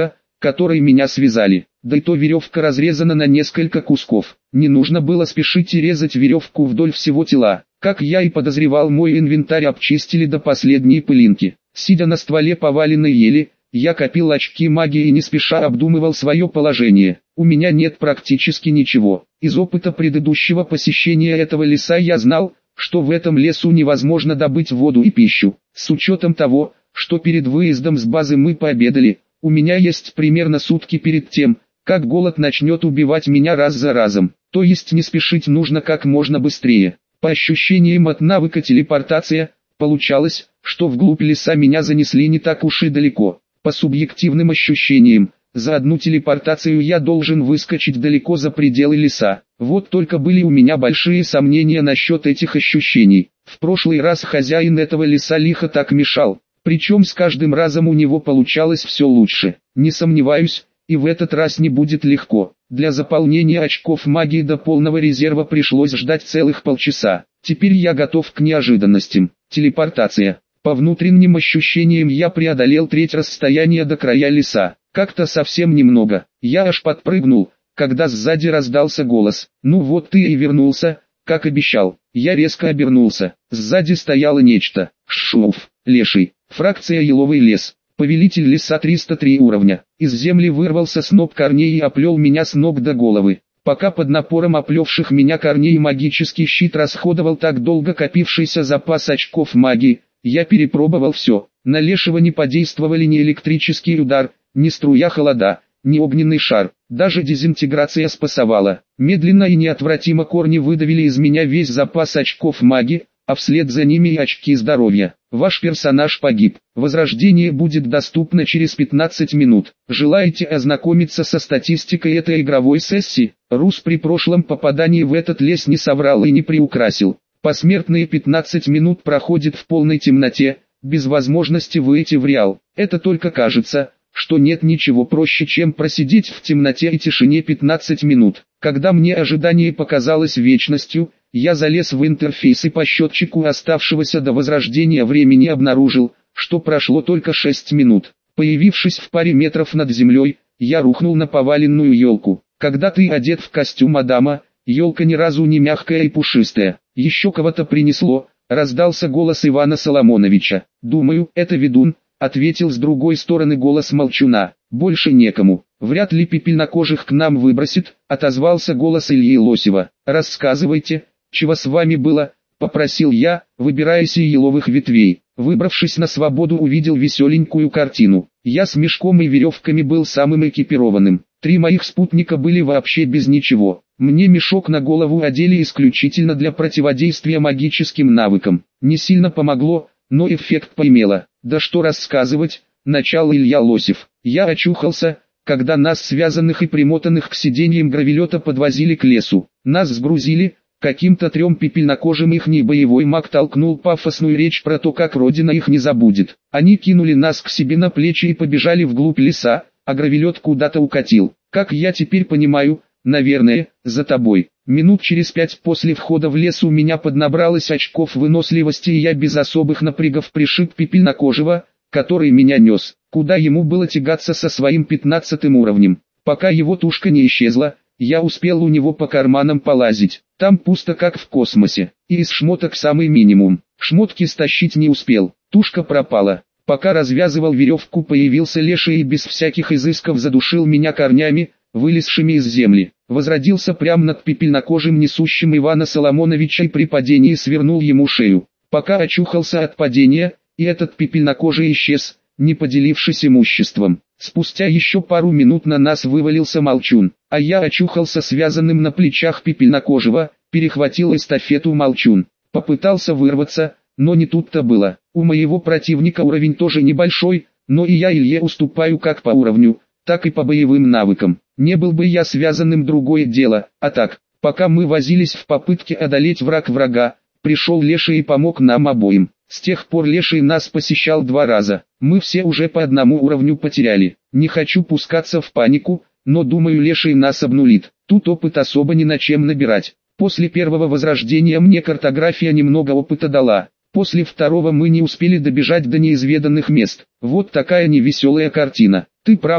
A: которой меня связали. Да и то веревка разрезана на несколько кусков. Не нужно было спешить и резать веревку вдоль всего тела. Как я и подозревал, мой инвентарь обчистили до последней пылинки. Сидя на стволе поваленной ели, я копил очки магии и не спеша обдумывал свое положение. У меня нет практически ничего. Из опыта предыдущего посещения этого леса я знал, что в этом лесу невозможно добыть воду и пищу. С учетом того, что перед выездом с базы мы пообедали, у меня есть примерно сутки перед тем, как голод начнет убивать меня раз за разом. То есть не спешить нужно как можно быстрее. По ощущениям от навыка телепортация, получалось, что вглубь леса меня занесли не так уж и далеко. По субъективным ощущениям, за одну телепортацию я должен выскочить далеко за пределы леса. Вот только были у меня большие сомнения насчет этих ощущений. В прошлый раз хозяин этого леса лихо так мешал, причем с каждым разом у него получалось все лучше. Не сомневаюсь, и в этот раз не будет легко. Для заполнения очков магии до полного резерва пришлось ждать целых полчаса. Теперь я готов к неожиданностям. Телепортация. По внутренним ощущениям я преодолел треть расстояния до края леса. Как-то совсем немного. Я аж подпрыгнул, когда сзади раздался голос. «Ну вот ты и вернулся, как обещал». Я резко обернулся. Сзади стояло нечто. Шуф, леший. Фракция еловый лес. Повелитель леса 303 уровня. Из земли вырвался сноп корней и оплел меня с ног до головы. Пока под напором оплевших меня корней магический щит расходовал так долго копившийся запас очков магии, я перепробовал все. На лешего не подействовали ни электрический удар, ни струя холода, ни огненный шар. Даже дезинтеграция спасовала. Медленно и неотвратимо корни выдавили из меня весь запас очков магии, а вслед за ними и очки здоровья. Ваш персонаж погиб. Возрождение будет доступно через 15 минут. Желаете ознакомиться со статистикой этой игровой сессии? Рус при прошлом попадании в этот лес не соврал и не приукрасил. Посмертные 15 минут проходит в полной темноте, без возможности выйти в реал. Это только кажется, что нет ничего проще, чем просидеть в темноте и тишине 15 минут. Когда мне ожидание показалось вечностью, я залез в интерфейс и по счетчику оставшегося до возрождения времени обнаружил, что прошло только 6 минут. Появившись в паре метров над землей, я рухнул на поваленную елку. Когда ты одет в костюм Адама, елка ни разу не мягкая и пушистая. Еще кого-то принесло, раздался голос Ивана Соломоновича. «Думаю, это ведун», — ответил с другой стороны голос Молчуна. «Больше некому. Вряд ли пепельнокожих к нам выбросит», — отозвался голос Ильи Лосева. «Рассказывайте, чего с вами было?» — попросил я, выбираясь из еловых ветвей. Выбравшись на свободу, увидел веселенькую картину. Я с мешком и веревками был самым экипированным. 3 моих спутника были вообще без ничего. Мне мешок на голову одели исключительно для противодействия магическим навыкам. Не сильно помогло, но эффект поимело. Да что рассказывать, начал Илья Лосев. Я очухался, когда нас связанных и примотанных к сиденьям гравелета подвозили к лесу. Нас сгрузили. Каким-то 3 пепельнокожим ихний боевой маг толкнул пафосную речь про то, как Родина их не забудет. Они кинули нас к себе на плечи и побежали вглубь леса, а гравелет куда-то укатил. Как я теперь понимаю, наверное, за тобой. Минут через 5 после входа в лес у меня поднабралось очков выносливости, и я без особых напрягов пришиб пепельнокожего, который меня нес. Куда ему было тягаться со своим 15 уровнем? Пока его тушка не исчезла, я успел у него по карманам полазить. Там пусто как в космосе, и из шмоток самый минимум. Шмотки стащить не успел, тушка пропала. Пока развязывал веревку, появился леший и без всяких изысков задушил меня корнями, вылезшими из земли. Возродился прямо над пепельнокожим несущим Ивана Соломоновича и при падении свернул ему шею. Пока очухался от падения, и этот пепельнокожий исчез, не поделившись имуществом. Спустя еще пару минут на нас вывалился Молчун, а я очухался связанным на плечах пепельнокожего, перехватил эстафету Молчун. Попытался вырваться, но не тут-то было. У моего противника уровень тоже небольшой, но и я Илье уступаю как по уровню, так и по боевым навыкам. Не был бы я связанным, другое дело, а так, пока мы возились в попытке одолеть врага, пришел леший и помог нам обоим. С тех пор леший нас посещал 2 раза. Мы все уже по 1 уровню потеряли. Не хочу пускаться в панику, но думаю, леший нас обнулит. Тут опыт особо ни на чем набирать. После первого возрождения мне картография немного опыта дала. После второго мы не успели добежать до неизведанных мест. Вот такая невеселая картина. Ты прав,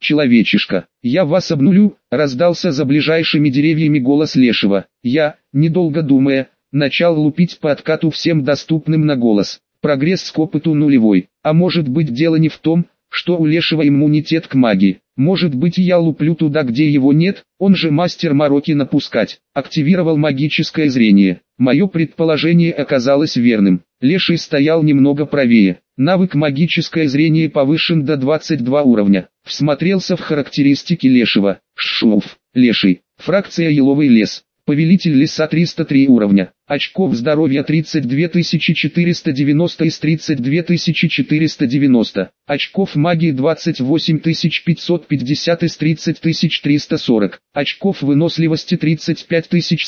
A: человечишка. Я вас обнулю, раздался за ближайшими деревьями голос Лешего. Я, недолго думая, начал лупить по откату всем доступным на голос. Прогресс к опыту нулевой. А может быть дело не в том, что у Лешего иммунитет к магии. Может быть я луплю туда, где его нет, он же мастер мороки напускать. Активировал магическое зрение. Мое предположение оказалось верным. Леший стоял немного правее. Навык магическое зрение повышен до 22 уровня. Всмотрелся в характеристики Лешего. Шуф, Леший. Фракция еловый лес. Повелитель леса 303 уровня. Очков здоровья 32 490 из 32 490. Очков магии 28 550 из 30 340. Очков выносливости 35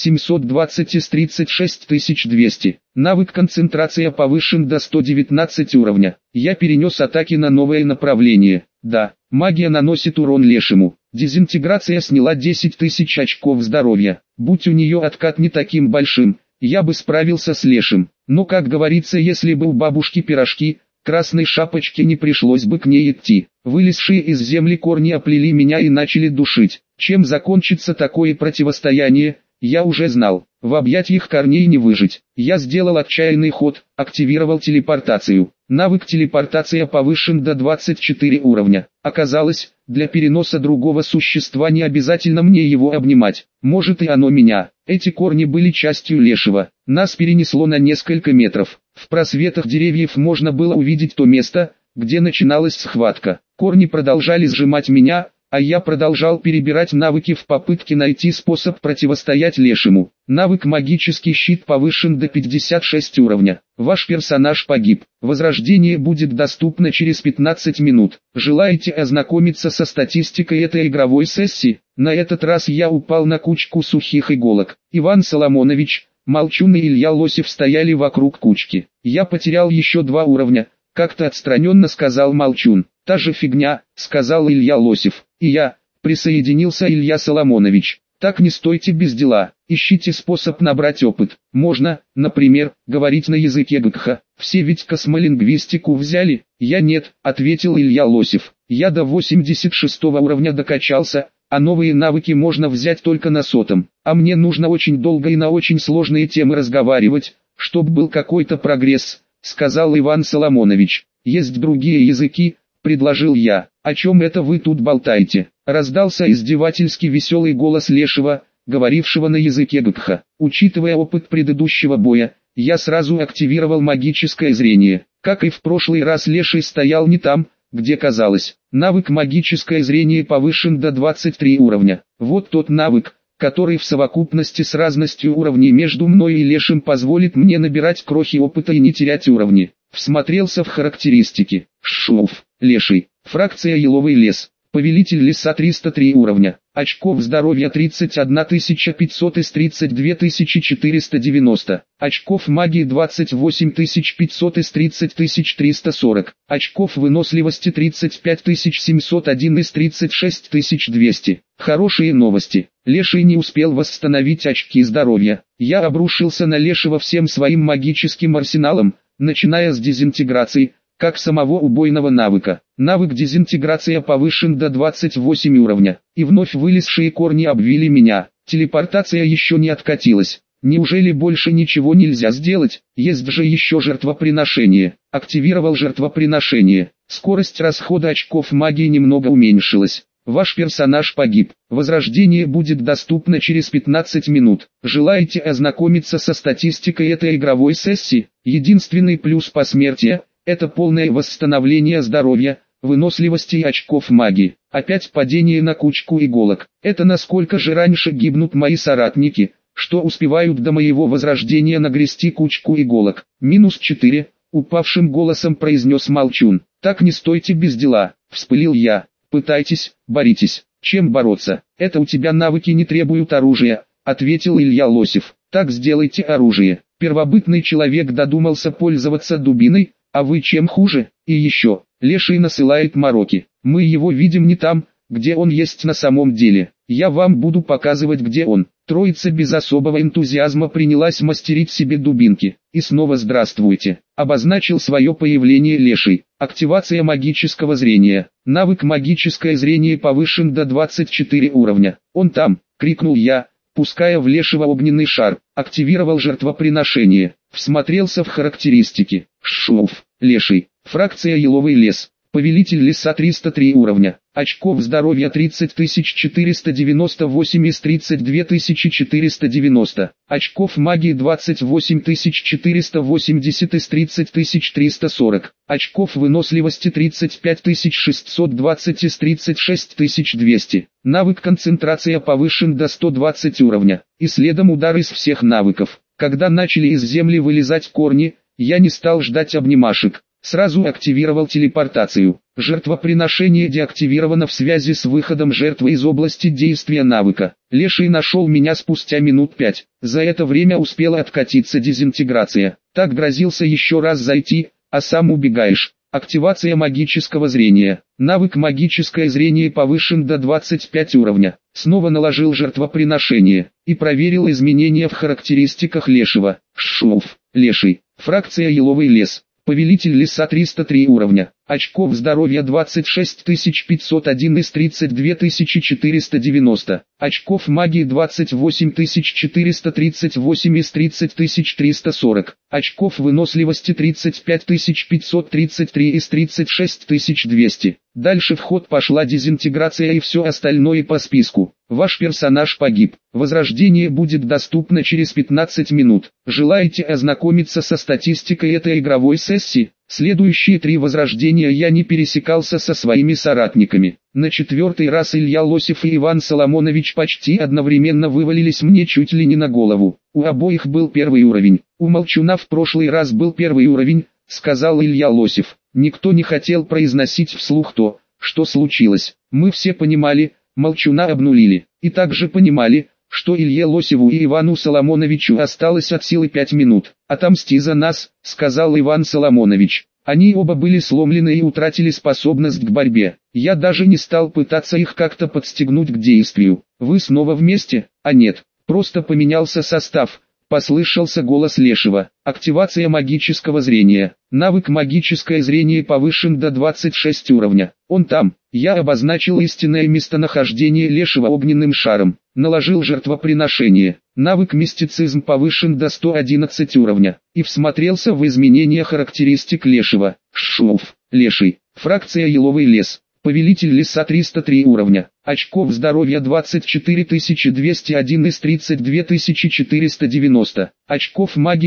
A: 720 из 36 200. Навык концентрация повышен до 119 уровня. Я перенес атаки на новое направление. Да, магия наносит урон Лешему. Дезинтеграция сняла 10 тысяч очков здоровья. Будь у нее откат не таким большим, я бы справился с Лешим. Но, как говорится, если бы у бабушки пирожки, красной шапочке не пришлось бы к ней идти. Вылезшие из земли корни оплели меня и начали душить. Чем закончится такое противостояние, я уже знал. В объятиях корней не выжить. Я сделал отчаянный ход, активировал телепортацию. Навык телепортация повышен до 24 уровня. Оказалось, для переноса другого существа не обязательно мне его обнимать. Может и оно меня. Эти корни были частью Лешего. Нас перенесло на несколько метров. В просветах деревьев можно было увидеть то место, где начиналась схватка. Корни продолжали сжимать меня, а я продолжал перебирать навыки в попытке найти способ противостоять Лешему. Навык магический щит повышен до 56 уровня. Ваш персонаж погиб. Возрождение будет доступно через 15 минут. Желаете ознакомиться со статистикой этой игровой сессии? На этот раз я упал на кучку сухих иголок. Иван Соломонович, Молчун и Илья Лосев стояли вокруг кучки. Я потерял еще 2 уровня, как-то отстраненно сказал Молчун. Та же фигня, сказал Илья Лосев. И я, присоединился Илья Соломонович. Так не стойте без дела, ищите способ набрать опыт. Можно, например, говорить на языке ГКХ. Все ведь космолингвистику взяли. Я нет, ответил Илья Лосев. Я до 86 уровня докачался, а новые навыки можно взять только на 100-м. А мне нужно очень долго и на очень сложные темы разговаривать, чтобы был какой-то прогресс, сказал Иван Соломонович. Есть другие языки, предложил я. О чем это вы тут болтаете? Раздался издевательски веселый голос Лешего, говорившего на языке ГКХ. Учитывая опыт предыдущего боя, я сразу активировал магическое зрение. Как и в прошлый раз, Леший стоял не там, где казалось. Навык магическое зрение повышен до 23 уровня. Вот тот навык, который в совокупности с разностью уровней между мной и Лешим позволит мне набирать крохи опыта и не терять уровни. Всмотрелся в характеристики. Шуф, Леший. Фракция еловый лес. Повелитель леса 303 уровня. Очков здоровья 31 500 из 32 490. Очков магии 28 500 из 30 340. Очков выносливости 35 701 из 36 200. Хорошие новости. Леший не успел восстановить очки здоровья. Я обрушился на Лешего всем своим магическим арсеналом, начиная с дезинтеграции, как самого убойного навыка. Навык дезинтеграция повышен до 28 уровня, и вновь вылезшие корни обвили меня. Телепортация еще не откатилась. Неужели больше ничего нельзя сделать? Есть же еще жертвоприношение. Активировал жертвоприношение. Скорость расхода очков магии немного уменьшилась. Ваш персонаж погиб. Возрождение будет доступно через 15 минут. Желаете ознакомиться со статистикой этой игровой сессии? Единственный плюс посмертия – это полное восстановление здоровья, выносливости и очков магии. Опять падение на кучку иголок. Это насколько же раньше гибнут мои соратники, что успевают до моего возрождения нагрести кучку иголок. -4, упавшим голосом произнес Молчун. Так не стойте без дела, вспылил я. Пытайтесь, боритесь. Чем бороться? Это у тебя навыки не требуют оружия, ответил Илья Лосев. Так сделайте оружие. Первобытный человек додумался пользоваться дубиной, а вы чем хуже? И еще, Леший насылает мороки. Мы его видим не там, где он есть на самом деле. Я вам буду показывать, где он. Троица без особого энтузиазма принялась мастерить себе дубинки. И снова здравствуйте. Обозначил свое появление Леший. Активация магического зрения. Навык магическое зрение повышен до 24 уровня. Он там, крикнул я, пуская в Лешего огненный шар. Активировал жертвоприношение. Всмотрелся в характеристики. Шуф, Леший. Фракция еловый лес. Повелитель леса 303 уровня. Очков здоровья 30498 из 32490. Очков магии 28480 из 30340. Очков выносливости 35620 из 36200. Навык концентрация повышен до 120 уровня. И следом удар из всех навыков. Когда начали из земли вылезать корни, я не стал ждать обнимашек. Сразу активировал телепортацию. Жертвоприношение деактивировано в связи с выходом жертвы из области действия навыка. Леший нашел меня спустя минут 5. За это время успела откатиться дезинтеграция. Так грозился еще раз зайти, а сам убегаешь. Активация магического зрения. Навык магическое зрение повышен до 25 уровня. Снова наложил жертвоприношение. И проверил изменения в характеристиках Лешего. Шуф, Леший. Фракция еловый лес. Повелитель леса 303 уровня. Очков здоровья 26501 из 32490. Очков магии 28438 из 30340. Очков выносливости 35533 из 36200. Дальше в ход пошла дезинтеграция и все остальное по списку. Ваш персонаж погиб. Возрождение будет доступно через 15 минут. Желаете ознакомиться со статистикой этой игровой сессии? Следующие 3 возрождения я не пересекался со своими соратниками. На 4-й раз Илья Лосев и Иван Соломонович почти одновременно вывалились мне чуть ли не на голову. У обоих был 1 уровень. У Молчуна в прошлый раз был 1 уровень, сказал Илья Лосев. Никто не хотел произносить вслух то, что случилось. Мы все понимали, Молчуна обнулили. И также понимали, что Илье Лосеву и Ивану Соломоновичу осталось от силы 5 минут. «Отомсти за нас», — сказал Иван Соломонович. Они оба были сломлены и утратили способность к борьбе. Я даже не стал пытаться их как-то подстегнуть к действию. «Вы снова вместе?» «А нет, просто поменялся состав», — послышался голос Лешего. Активация магического зрения. Навык магическое зрение повышен до 26 уровня. Он там. Я обозначил истинное местонахождение Лешего огненным шаром. Наложил жертвоприношение. Навык мистицизм повышен до 111 уровня. И всмотрелся в изменения характеристик Лешего. Шуф, Леший. Фракция еловый лес. Повелитель леса 303 уровня. Очков здоровья 24201 из 32490. Очков магии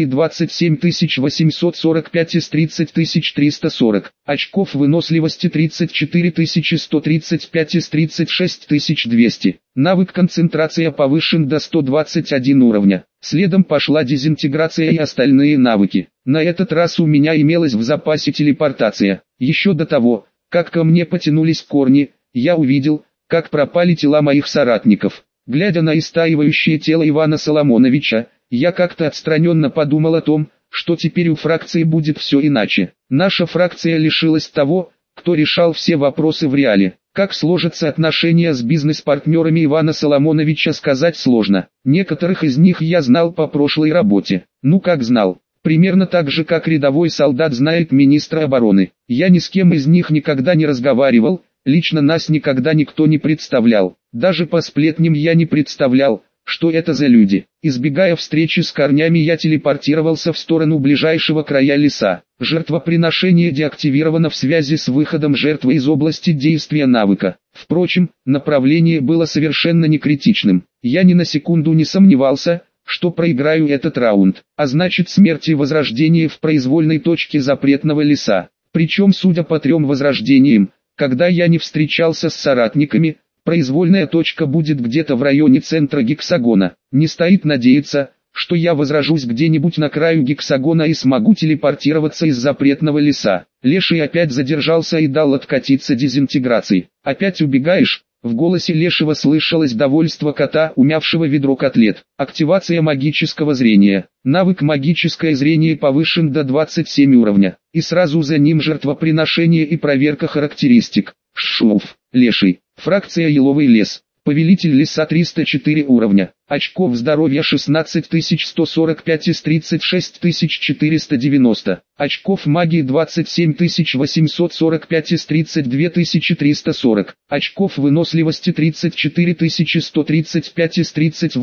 A: 27845 из 30340. Очков выносливости 34135 из 36200. Навык концентрация повышен до 121 уровня. Следом пошла дезинтеграция и остальные навыки. На этот раз у меня имелась в запасе телепортация. Еще до того, как ко мне потянулись корни, я увидел, как пропали тела моих соратников. Глядя на истаивающее тело Ивана Соломоновича, я как-то отстраненно подумал о том, что теперь у фракции будет все иначе. Наша фракция лишилась того, кто решал все вопросы в реале. Как сложатся отношения с бизнес-партнерами Ивана Соломоновича, сказать сложно. Некоторых из них я знал по прошлой работе. Ну как знал. Примерно так же, как рядовой солдат знает министра обороны. Я ни с кем из них никогда не разговаривал, лично нас никогда никто не представлял. Даже по сплетням я не представлял, что это за люди. Избегая встречи с корнями, я телепортировался в сторону ближайшего края леса. Жертвоприношение деактивировано в связи с выходом жертвы из области действия навыка. Впрочем, направление было совершенно не критичным. Я ни на секунду не сомневался, что проиграю этот раунд, а значит смерть и возрождение в произвольной точке запретного леса. Причем, судя по 3 возрождениям, когда я не встречался с соратниками, произвольная точка будет где-то в районе центра гексагона. Не стоит надеяться, что я возрожусь где-нибудь на краю гексагона и смогу телепортироваться из запретного леса. Леший опять задержался и дал откатиться дезинтеграции. «Опять убегаешь?» В голосе Лешего слышалось довольство кота, умявшего ведро котлет. Активация магического зрения. Навык магическое зрение повышен до 27 уровня. И сразу за ним жертвоприношение и проверка характеристик. Шуф, Леший. Фракция еловый лес. Повелитель леса 304 уровня. Очков здоровья 16145 из 36490. Очков магии 27845 из 32340. Очков выносливости 34135 из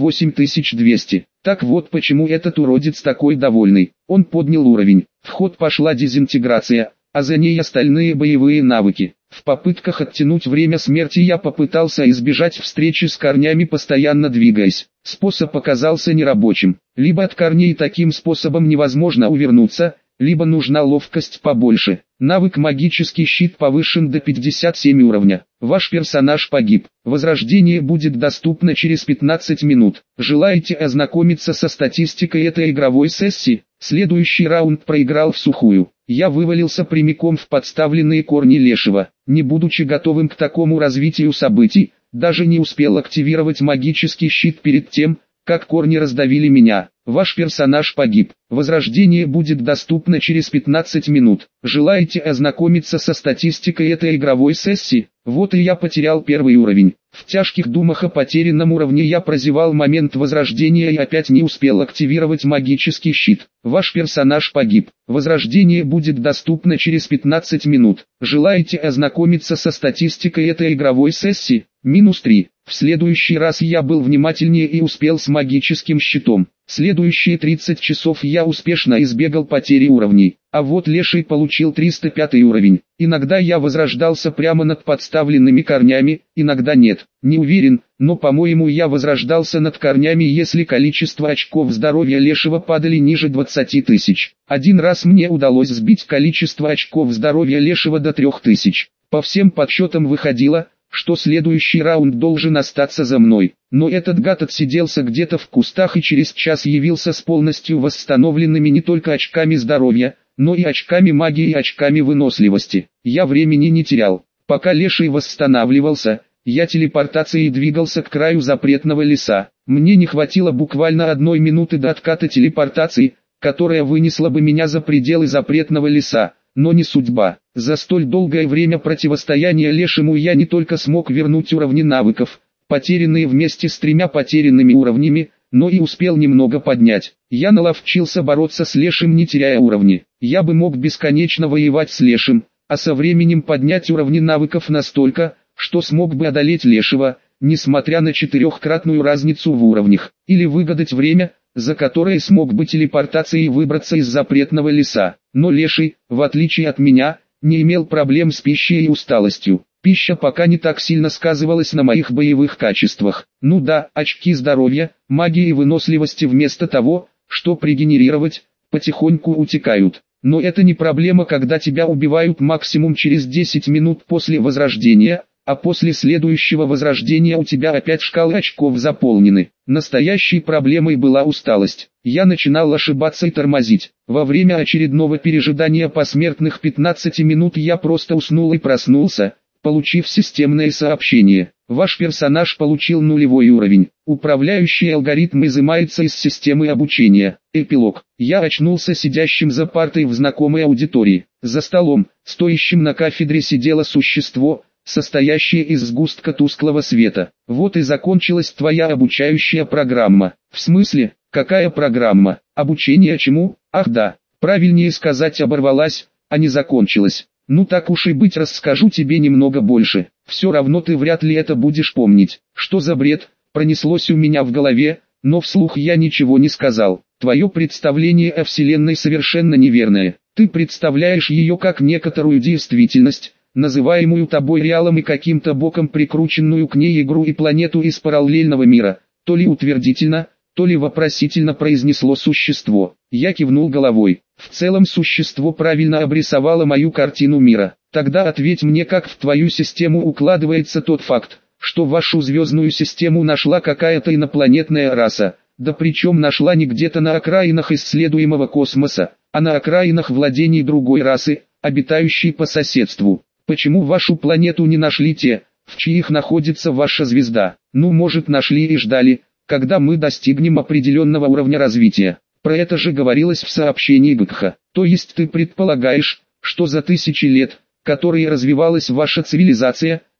A: 38200. Так вот почему этот уродец такой довольный. Он поднял уровень. В ход пошла дезинтеграция, а за ней остальные боевые навыки. В попытках оттянуть время смерти я попытался избежать встречи с корнями, постоянно двигаясь. Способ оказался нерабочим. Либо от корней таким способом невозможно увернуться, либо нужна ловкость побольше. Навык магический щит повышен до 57 уровня. Ваш персонаж погиб. Возрождение будет доступно через 15 минут. Желаете ознакомиться со статистикой этой игровой сессии? Следующий раунд проиграл всухую. Я вывалился прямиком в подставленные корни лешего. Не будучи готовым к такому развитию событий, даже не успел активировать магический щит перед тем, как корни раздавили меня. Ваш персонаж погиб. Возрождение будет доступно через 15 минут. Желаете ознакомиться со статистикой этой игровой сессии? Вот и я потерял первый уровень. В тяжких думах о потерянном уровне я прозевал момент возрождения и опять не успел активировать магический щит. Ваш персонаж погиб. Возрождение будет доступно через 15 минут. Желаете ознакомиться со статистикой этой игровой сессии? -3. В следующий раз я был внимательнее и успел с магическим щитом. Следующие 30 часов я успешно избегал потери уровней. А вот леший получил 305 уровень. Иногда я возрождался прямо над подставленными корнями, иногда нет. Не уверен, но по-моему я возрождался над корнями, если количество очков здоровья лешего падали ниже 20 тысяч. Один раз мне удалось сбить количество очков здоровья лешего до 3000. По всем подсчетам выходило, что следующий раунд должен остаться за мной. Но этот гад отсиделся где-то в кустах и через час явился с полностью восстановленными не только очками здоровья, но и очками магии и очками выносливости. Я времени не терял. Пока леший восстанавливался, я телепортацией двигался к краю запретного леса. Мне не хватило буквально 1 минуты до отката телепортации, которая вынесла бы меня за пределы запретного леса. Но не судьба. За столь долгое время противостояния лешему я не только смог вернуть уровни навыков, потерянные вместе с 3 потерянными уровнями, но и успел немного поднять. Я наловчился бороться с лешим, не теряя уровни. Я бы мог бесконечно воевать с лешим, а со временем поднять уровни навыков настолько, что смог бы одолеть лешего, несмотря на 4-кратную разницу в уровнях, или выгадать время, за которое смог бы телепортацией выбраться из запретного леса. Но леший, в отличие от меня, не имел проблем с пищей и усталостью. Пища пока не так сильно сказывалась на моих боевых качествах. Ну да, очки здоровья, магии и выносливости вместо того, чтобы регенерировать, потихоньку утекают. Но это не проблема, когда тебя убивают максимум через 10 минут после возрождения, а после следующего возрождения у тебя опять шкалы очков заполнены. Настоящей проблемой была усталость. Я начинал ошибаться и тормозить. Во время очередного пережидания посмертных 15 минут я просто уснул и проснулся, получив системное сообщение. Ваш персонаж получил 0 уровень. Управляющий алгоритм изымается из системы обучения. Эпилог. Я очнулся сидящим за партой в знакомой аудитории. За столом, стоящим на кафедре, сидело существо, состоящее из сгустка тусклого света. Вот и закончилась твоя обучающая программа. В смысле, какая программа? Обучение чему? Ах да, правильнее сказать, оборвалась, а не закончилась. Ну так уж и быть, расскажу тебе немного больше. Все равно ты вряд ли это будешь помнить. Что за бред? Пронеслось у меня в голове, но вслух я ничего не сказал. Твое представление о Вселенной совершенно неверное. Ты представляешь ее как некоторую действительность, называемую тобой реалом и каким-то боком прикрученную к ней игру и планету из параллельного мира. То ли утвердительно, то ли вопросительно произнесло существо. Я кивнул головой. В целом существо правильно обрисовало мою картину мира. Тогда ответь мне, как в твою систему укладывается тот факт, что вашу звездную систему нашла какая-то инопланетная раса, да причем нашла не где-то на окраинах исследуемого космоса, а на окраинах владений другой расы, обитающей по соседству. Почему вашу планету не нашли те, в чьих находится ваша звезда? Ну, может, нашли и ждали, когда мы достигнем определенного уровня развития. Про это же говорилось в сообщении ГКХ. То есть ты предполагаешь, что за 1000 лет, которые развивалась ваша цивилизация,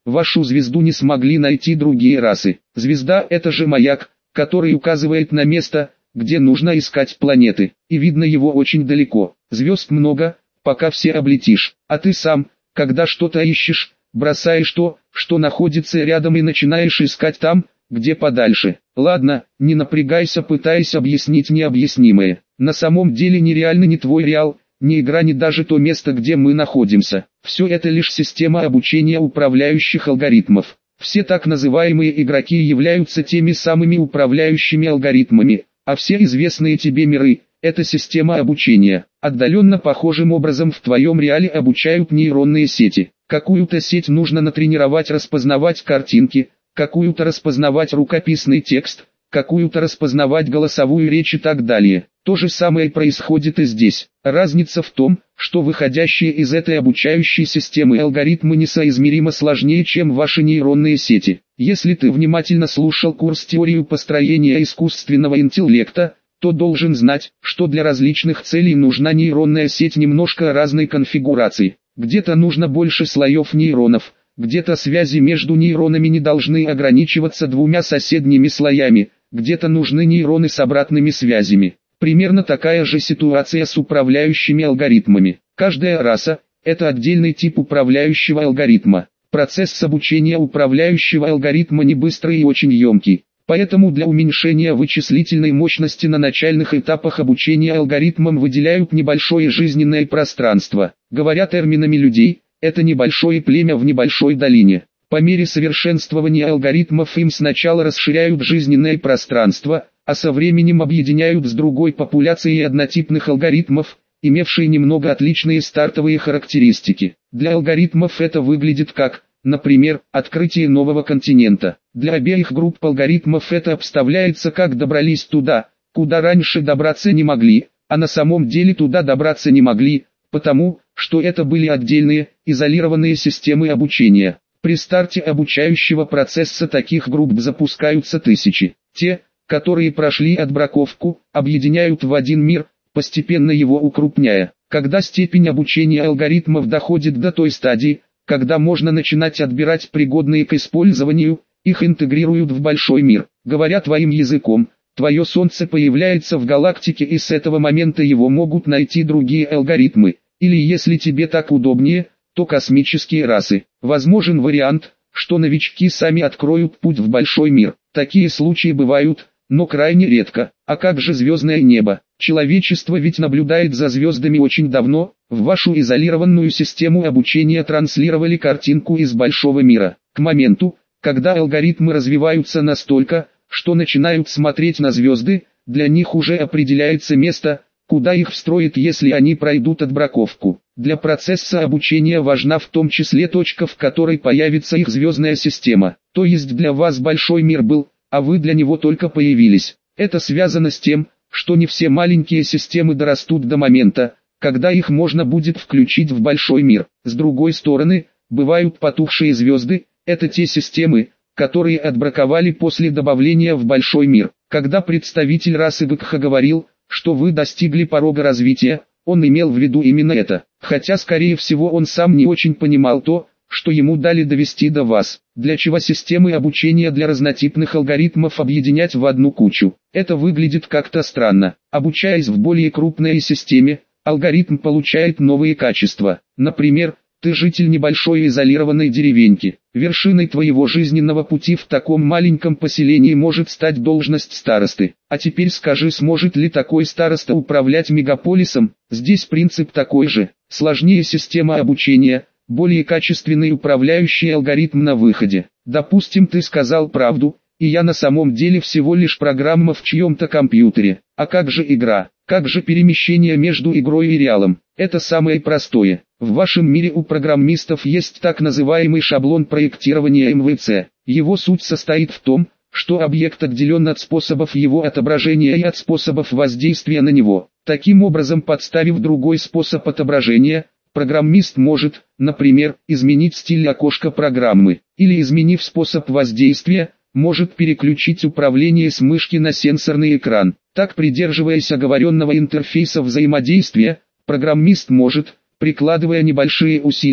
A: Вашу звезду не смогли найти другие расы. Звезда – это же маяк, который указывает на место, где нужно искать планеты, и видно его очень далеко. Звезд много, пока все облетишь, а ты сам, когда что-то ищешь, бросаешь то, что находится рядом и начинаешь искать там, где подальше. Ладно, не напрягайся, пытаясь объяснить необъяснимое. На самом деле нереально ни твой реал, ни игра, ни даже то место, где мы находимся. Все это лишь система обучения управляющих алгоритмов. Все так называемые игроки являются теми самыми управляющими алгоритмами, а все известные тебе миры – это система обучения. Отдаленно похожим образом в твоем реале обучают нейронные сети. Какую-то сеть нужно натренировать распознавать картинки, какую-то распознавать рукописный текст, какую-то распознавать голосовую речь и так далее. То же самое происходит и здесь. Разница в том, что выходящие из этой обучающей системы алгоритмы несоизмеримо сложнее, чем ваши нейронные сети. Если ты внимательно слушал курс «Теорию построения искусственного интеллекта», то должен знать, что для различных целей нужна нейронная сеть немножко разной конфигурации. Где-то нужно больше слоев нейронов, где-то связи между нейронами не должны ограничиваться двумя соседними слоями, где-то нужны нейроны с обратными связями. Примерно такая же ситуация с управляющими алгоритмами. Каждая раса – это отдельный тип управляющего алгоритма. Процесс обучения управляющего алгоритма не быстрый и очень емкий. Поэтому для уменьшения вычислительной мощности на начальных этапах обучения алгоритмам выделяют небольшое жизненное пространство. Говоря терминами людей, это небольшое племя в небольшой долине. По мере совершенствования алгоритмов им сначала расширяют жизненное пространство, а со временем объединяют с другой популяцией однотипных алгоритмов, имевшие немного отличные стартовые характеристики. Для алгоритмов это выглядит как, например, открытие нового континента. Для обеих групп алгоритмов это обставляется как добрались туда, куда раньше добраться не могли, а на самом деле туда добраться не могли, потому что это были отдельные, изолированные системы обучения. При старте обучающего процесса таких групп запускаются тысячи. Те, которые прошли отбраковку, объединяют в один мир, постепенно его укрупняя. Когда степень обучения алгоритмов доходит до той стадии, когда можно начинать отбирать пригодные к использованию, их интегрируют в большой мир. Говоря твоим языком, твое солнце появляется в галактике, и с этого момента его могут найти другие алгоритмы. Или если тебе так удобнее, то космические расы. Возможен вариант, что новички сами откроют путь в большой мир. Такие случаи бывают, но крайне редко. А как же звездное небо? Человечество ведь наблюдает за звездами очень давно. В вашу изолированную систему обучения транслировали картинку из большого мира. К моменту, когда алгоритмы развиваются настолько, что начинают смотреть на звезды, для них уже определяется место, куда их встроят, если они пройдут отбраковку. Для процесса обучения важна в том числе точка, в которой появится их звездная система. То есть для вас большой мир был, а вы для него только появились. Это связано с тем, что не все маленькие системы дорастут до момента, когда их можно будет включить в большой мир. С другой стороны, бывают потухшие звезды, это те системы, которые отбраковали после добавления в большой мир. Когда представитель расы Гкх говорил, что вы достигли порога развития, он имел в виду именно это, хотя скорее всего он сам не очень понимал то, что ему дали довести до вас. Для чего системы обучения для разнотипных алгоритмов объединять в одну кучу? Это выглядит как-то странно. Обучаясь в более крупной системе, алгоритм получает новые качества. Например, ты житель небольшой изолированной деревеньки. Вершиной твоего жизненного пути в таком маленьком поселении может стать должность старосты. А теперь скажи, сможет ли такой староста управлять мегаполисом? Здесь принцип такой же. Сложнее система обучения, более качественный управляющий алгоритм на выходе. Допустим, ты сказал правду, и я на самом деле всего лишь программа в чьем-то компьютере. А как же игра? Как же перемещение между игрой и реалом? Это самое простое. В вашем мире у программистов есть так называемый шаблон проектирования МВЦ. Его суть состоит в том, что объект отделен от способов его отображения и от способов воздействия на него. Таким образом, подставив другой способ отображения, программист может, например, изменить стиль окошка программы, или изменив способ воздействия, может переключить управление с мышки на сенсорный экран. Так, придерживаясь оговоренного интерфейса взаимодействия, программист может, прикладывая небольшие усилия,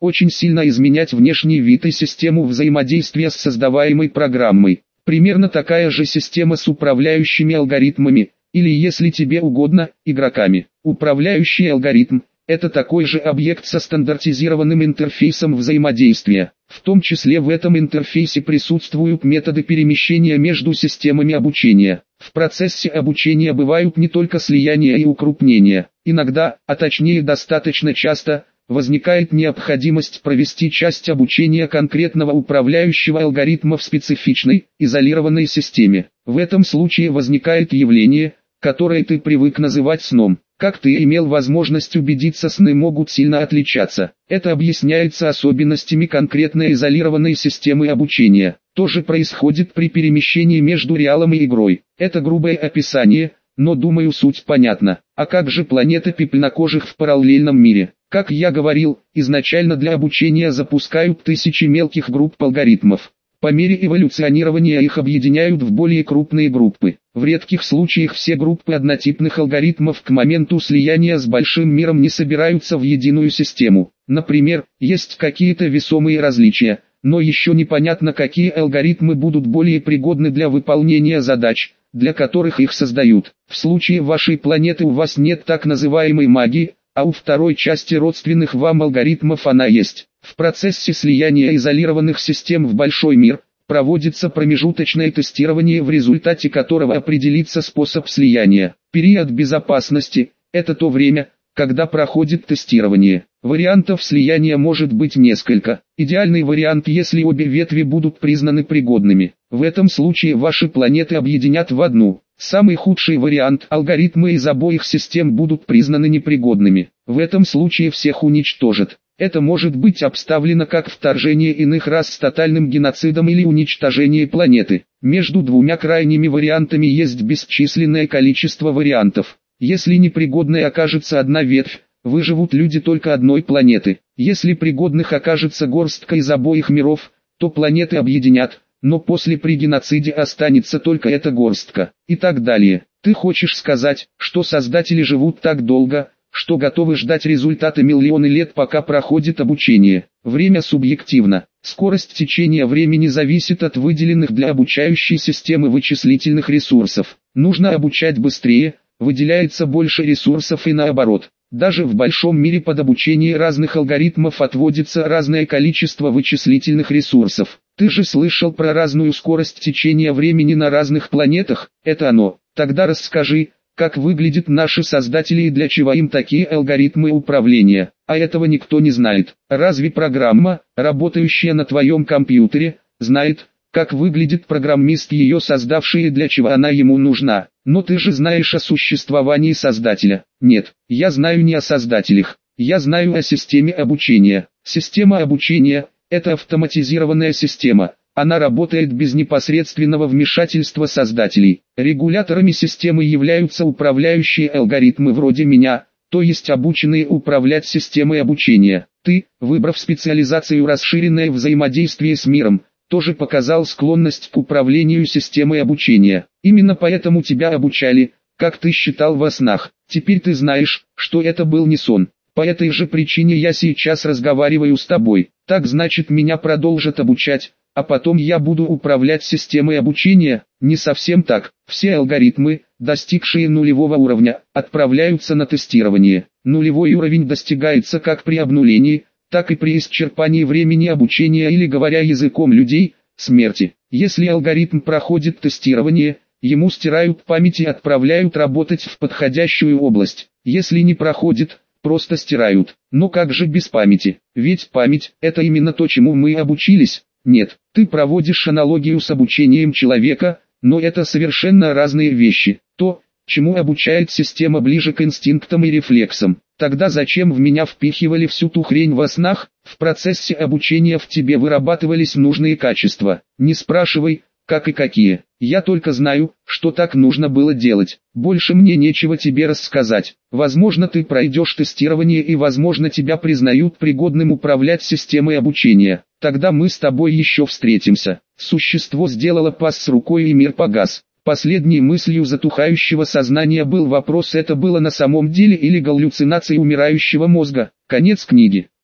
A: очень сильно изменять внешний вид и систему взаимодействия с создаваемой программой. Примерно такая же система с управляющими алгоритмами, или если тебе угодно, игроками. Управляющий алгоритм – это такой же объект со стандартизированным интерфейсом взаимодействия. В том числе в этом интерфейсе присутствуют методы перемещения между системами обучения. В процессе обучения бывают не только слияния и укрупнения. Иногда, а точнее достаточно часто, возникает необходимость провести часть обучения конкретного управляющего алгоритма в специфичной, изолированной системе. В этом случае возникает явление, которое ты привык называть сном. Как ты имел возможность убедиться, сны могут сильно отличаться. Это объясняется особенностями конкретной изолированной системы обучения. То же происходит при перемещении между реалом и игрой. Это грубое описание, но думаю, суть понятна. А как же планеты пепельнокожих в параллельном мире? Как я говорил, изначально для обучения запускают тысячи мелких групп алгоритмов. По мере эволюционирования их объединяют в более крупные группы. В редких случаях все группы однотипных алгоритмов к моменту слияния с большим миром не собираются в единую систему. Например, есть какие-то весомые различия, но еще непонятно, какие алгоритмы будут более пригодны для выполнения задач, для которых их создают. В случае вашей планеты у вас нет так называемой магии, а у второй части родственных вам алгоритмов она есть. В процессе слияния изолированных систем в большой мир проводится промежуточное тестирование, в результате которого определится способ слияния. Период безопасности – это то время, когда проходит тестирование. Вариантов слияния может быть несколько. Идеальный вариант, если обе ветви будут признаны пригодными. В этом случае ваши планеты объединят в одну. Самый худший вариант – алгоритмы из обоих систем будут признаны непригодными. В этом случае всех уничтожат. Это может быть обставлено как вторжение иных рас с тотальным геноцидом или уничтожение планеты. Между двумя крайними вариантами есть бесчисленное количество вариантов. Если непригодной окажется одна ветвь, выживут люди только одной планеты. Если пригодных окажется горстка из обоих миров, то планеты объединят, но после при геноциде останется только эта горстка. И так далее. Ты хочешь сказать, что создатели живут так долго, что готовы ждать результаты миллионы лет, пока проходит обучение? Время субъективно. Скорость течения времени зависит от выделенных для обучающей системы вычислительных ресурсов. Нужно обучать быстрее, выделяется больше ресурсов и наоборот. Даже в большом мире под обучение разных алгоритмов отводится разное количество вычислительных ресурсов. Ты же слышал про разную скорость течения времени на разных планетах? Это оно. Тогда расскажи, как выглядят наши создатели и для чего им такие алгоритмы управления. А этого никто не знает. Разве программа, работающая на твоем компьютере, знает, как выглядит программист, ее создавший, и для чего она ему нужна? Но ты же знаешь о существовании создателя. Нет, я знаю не о создателях. Я знаю о системе обучения. Система обучения – это автоматизированная система. Она работает без непосредственного вмешательства создателей. Регуляторами системы являются управляющие алгоритмы вроде меня, то есть обученные управлять системой обучения. Ты, выбрав специализацию расширенное взаимодействие с миром, тоже показал склонность к управлению системой обучения. Именно поэтому тебя обучали, как ты считал во снах. Теперь ты знаешь, что это был не сон. По этой же причине я сейчас разговариваю с тобой. Так значит, меня продолжат обучать, а потом я буду управлять системой обучения? Не совсем так. Все алгоритмы, достигшие нулевого уровня, отправляются на тестирование. Нулевой уровень достигается как при обнулении, так и при исчерпании времени обучения, или, говоря языком людей, смерти. Если алгоритм проходит тестирование, ему стирают память и отправляют работать в подходящую область. Если не проходит, просто стирают. Но как же без памяти? Ведь память – это именно то, чему мы обучились. Нет, ты проводишь аналогию с обучением человека, но это совершенно разные вещи. То, чему обучает система, ближе к инстинктам и рефлексам. Тогда зачем в меня впихивали всю ту хрень во снах? В процессе обучения в тебе вырабатывались нужные качества. Не спрашивай, как и какие. Я только знаю, что так нужно было делать. Больше мне нечего тебе рассказать. Возможно, ты пройдешь тестирование и возможно тебя признают пригодным управлять системой обучения. Тогда мы с тобой еще встретимся. Существо сделало пас рукой и мир погас. Последней мыслью затухающего сознания был вопрос: это было на самом деле или галлюцинации умирающего мозга? Конец книги.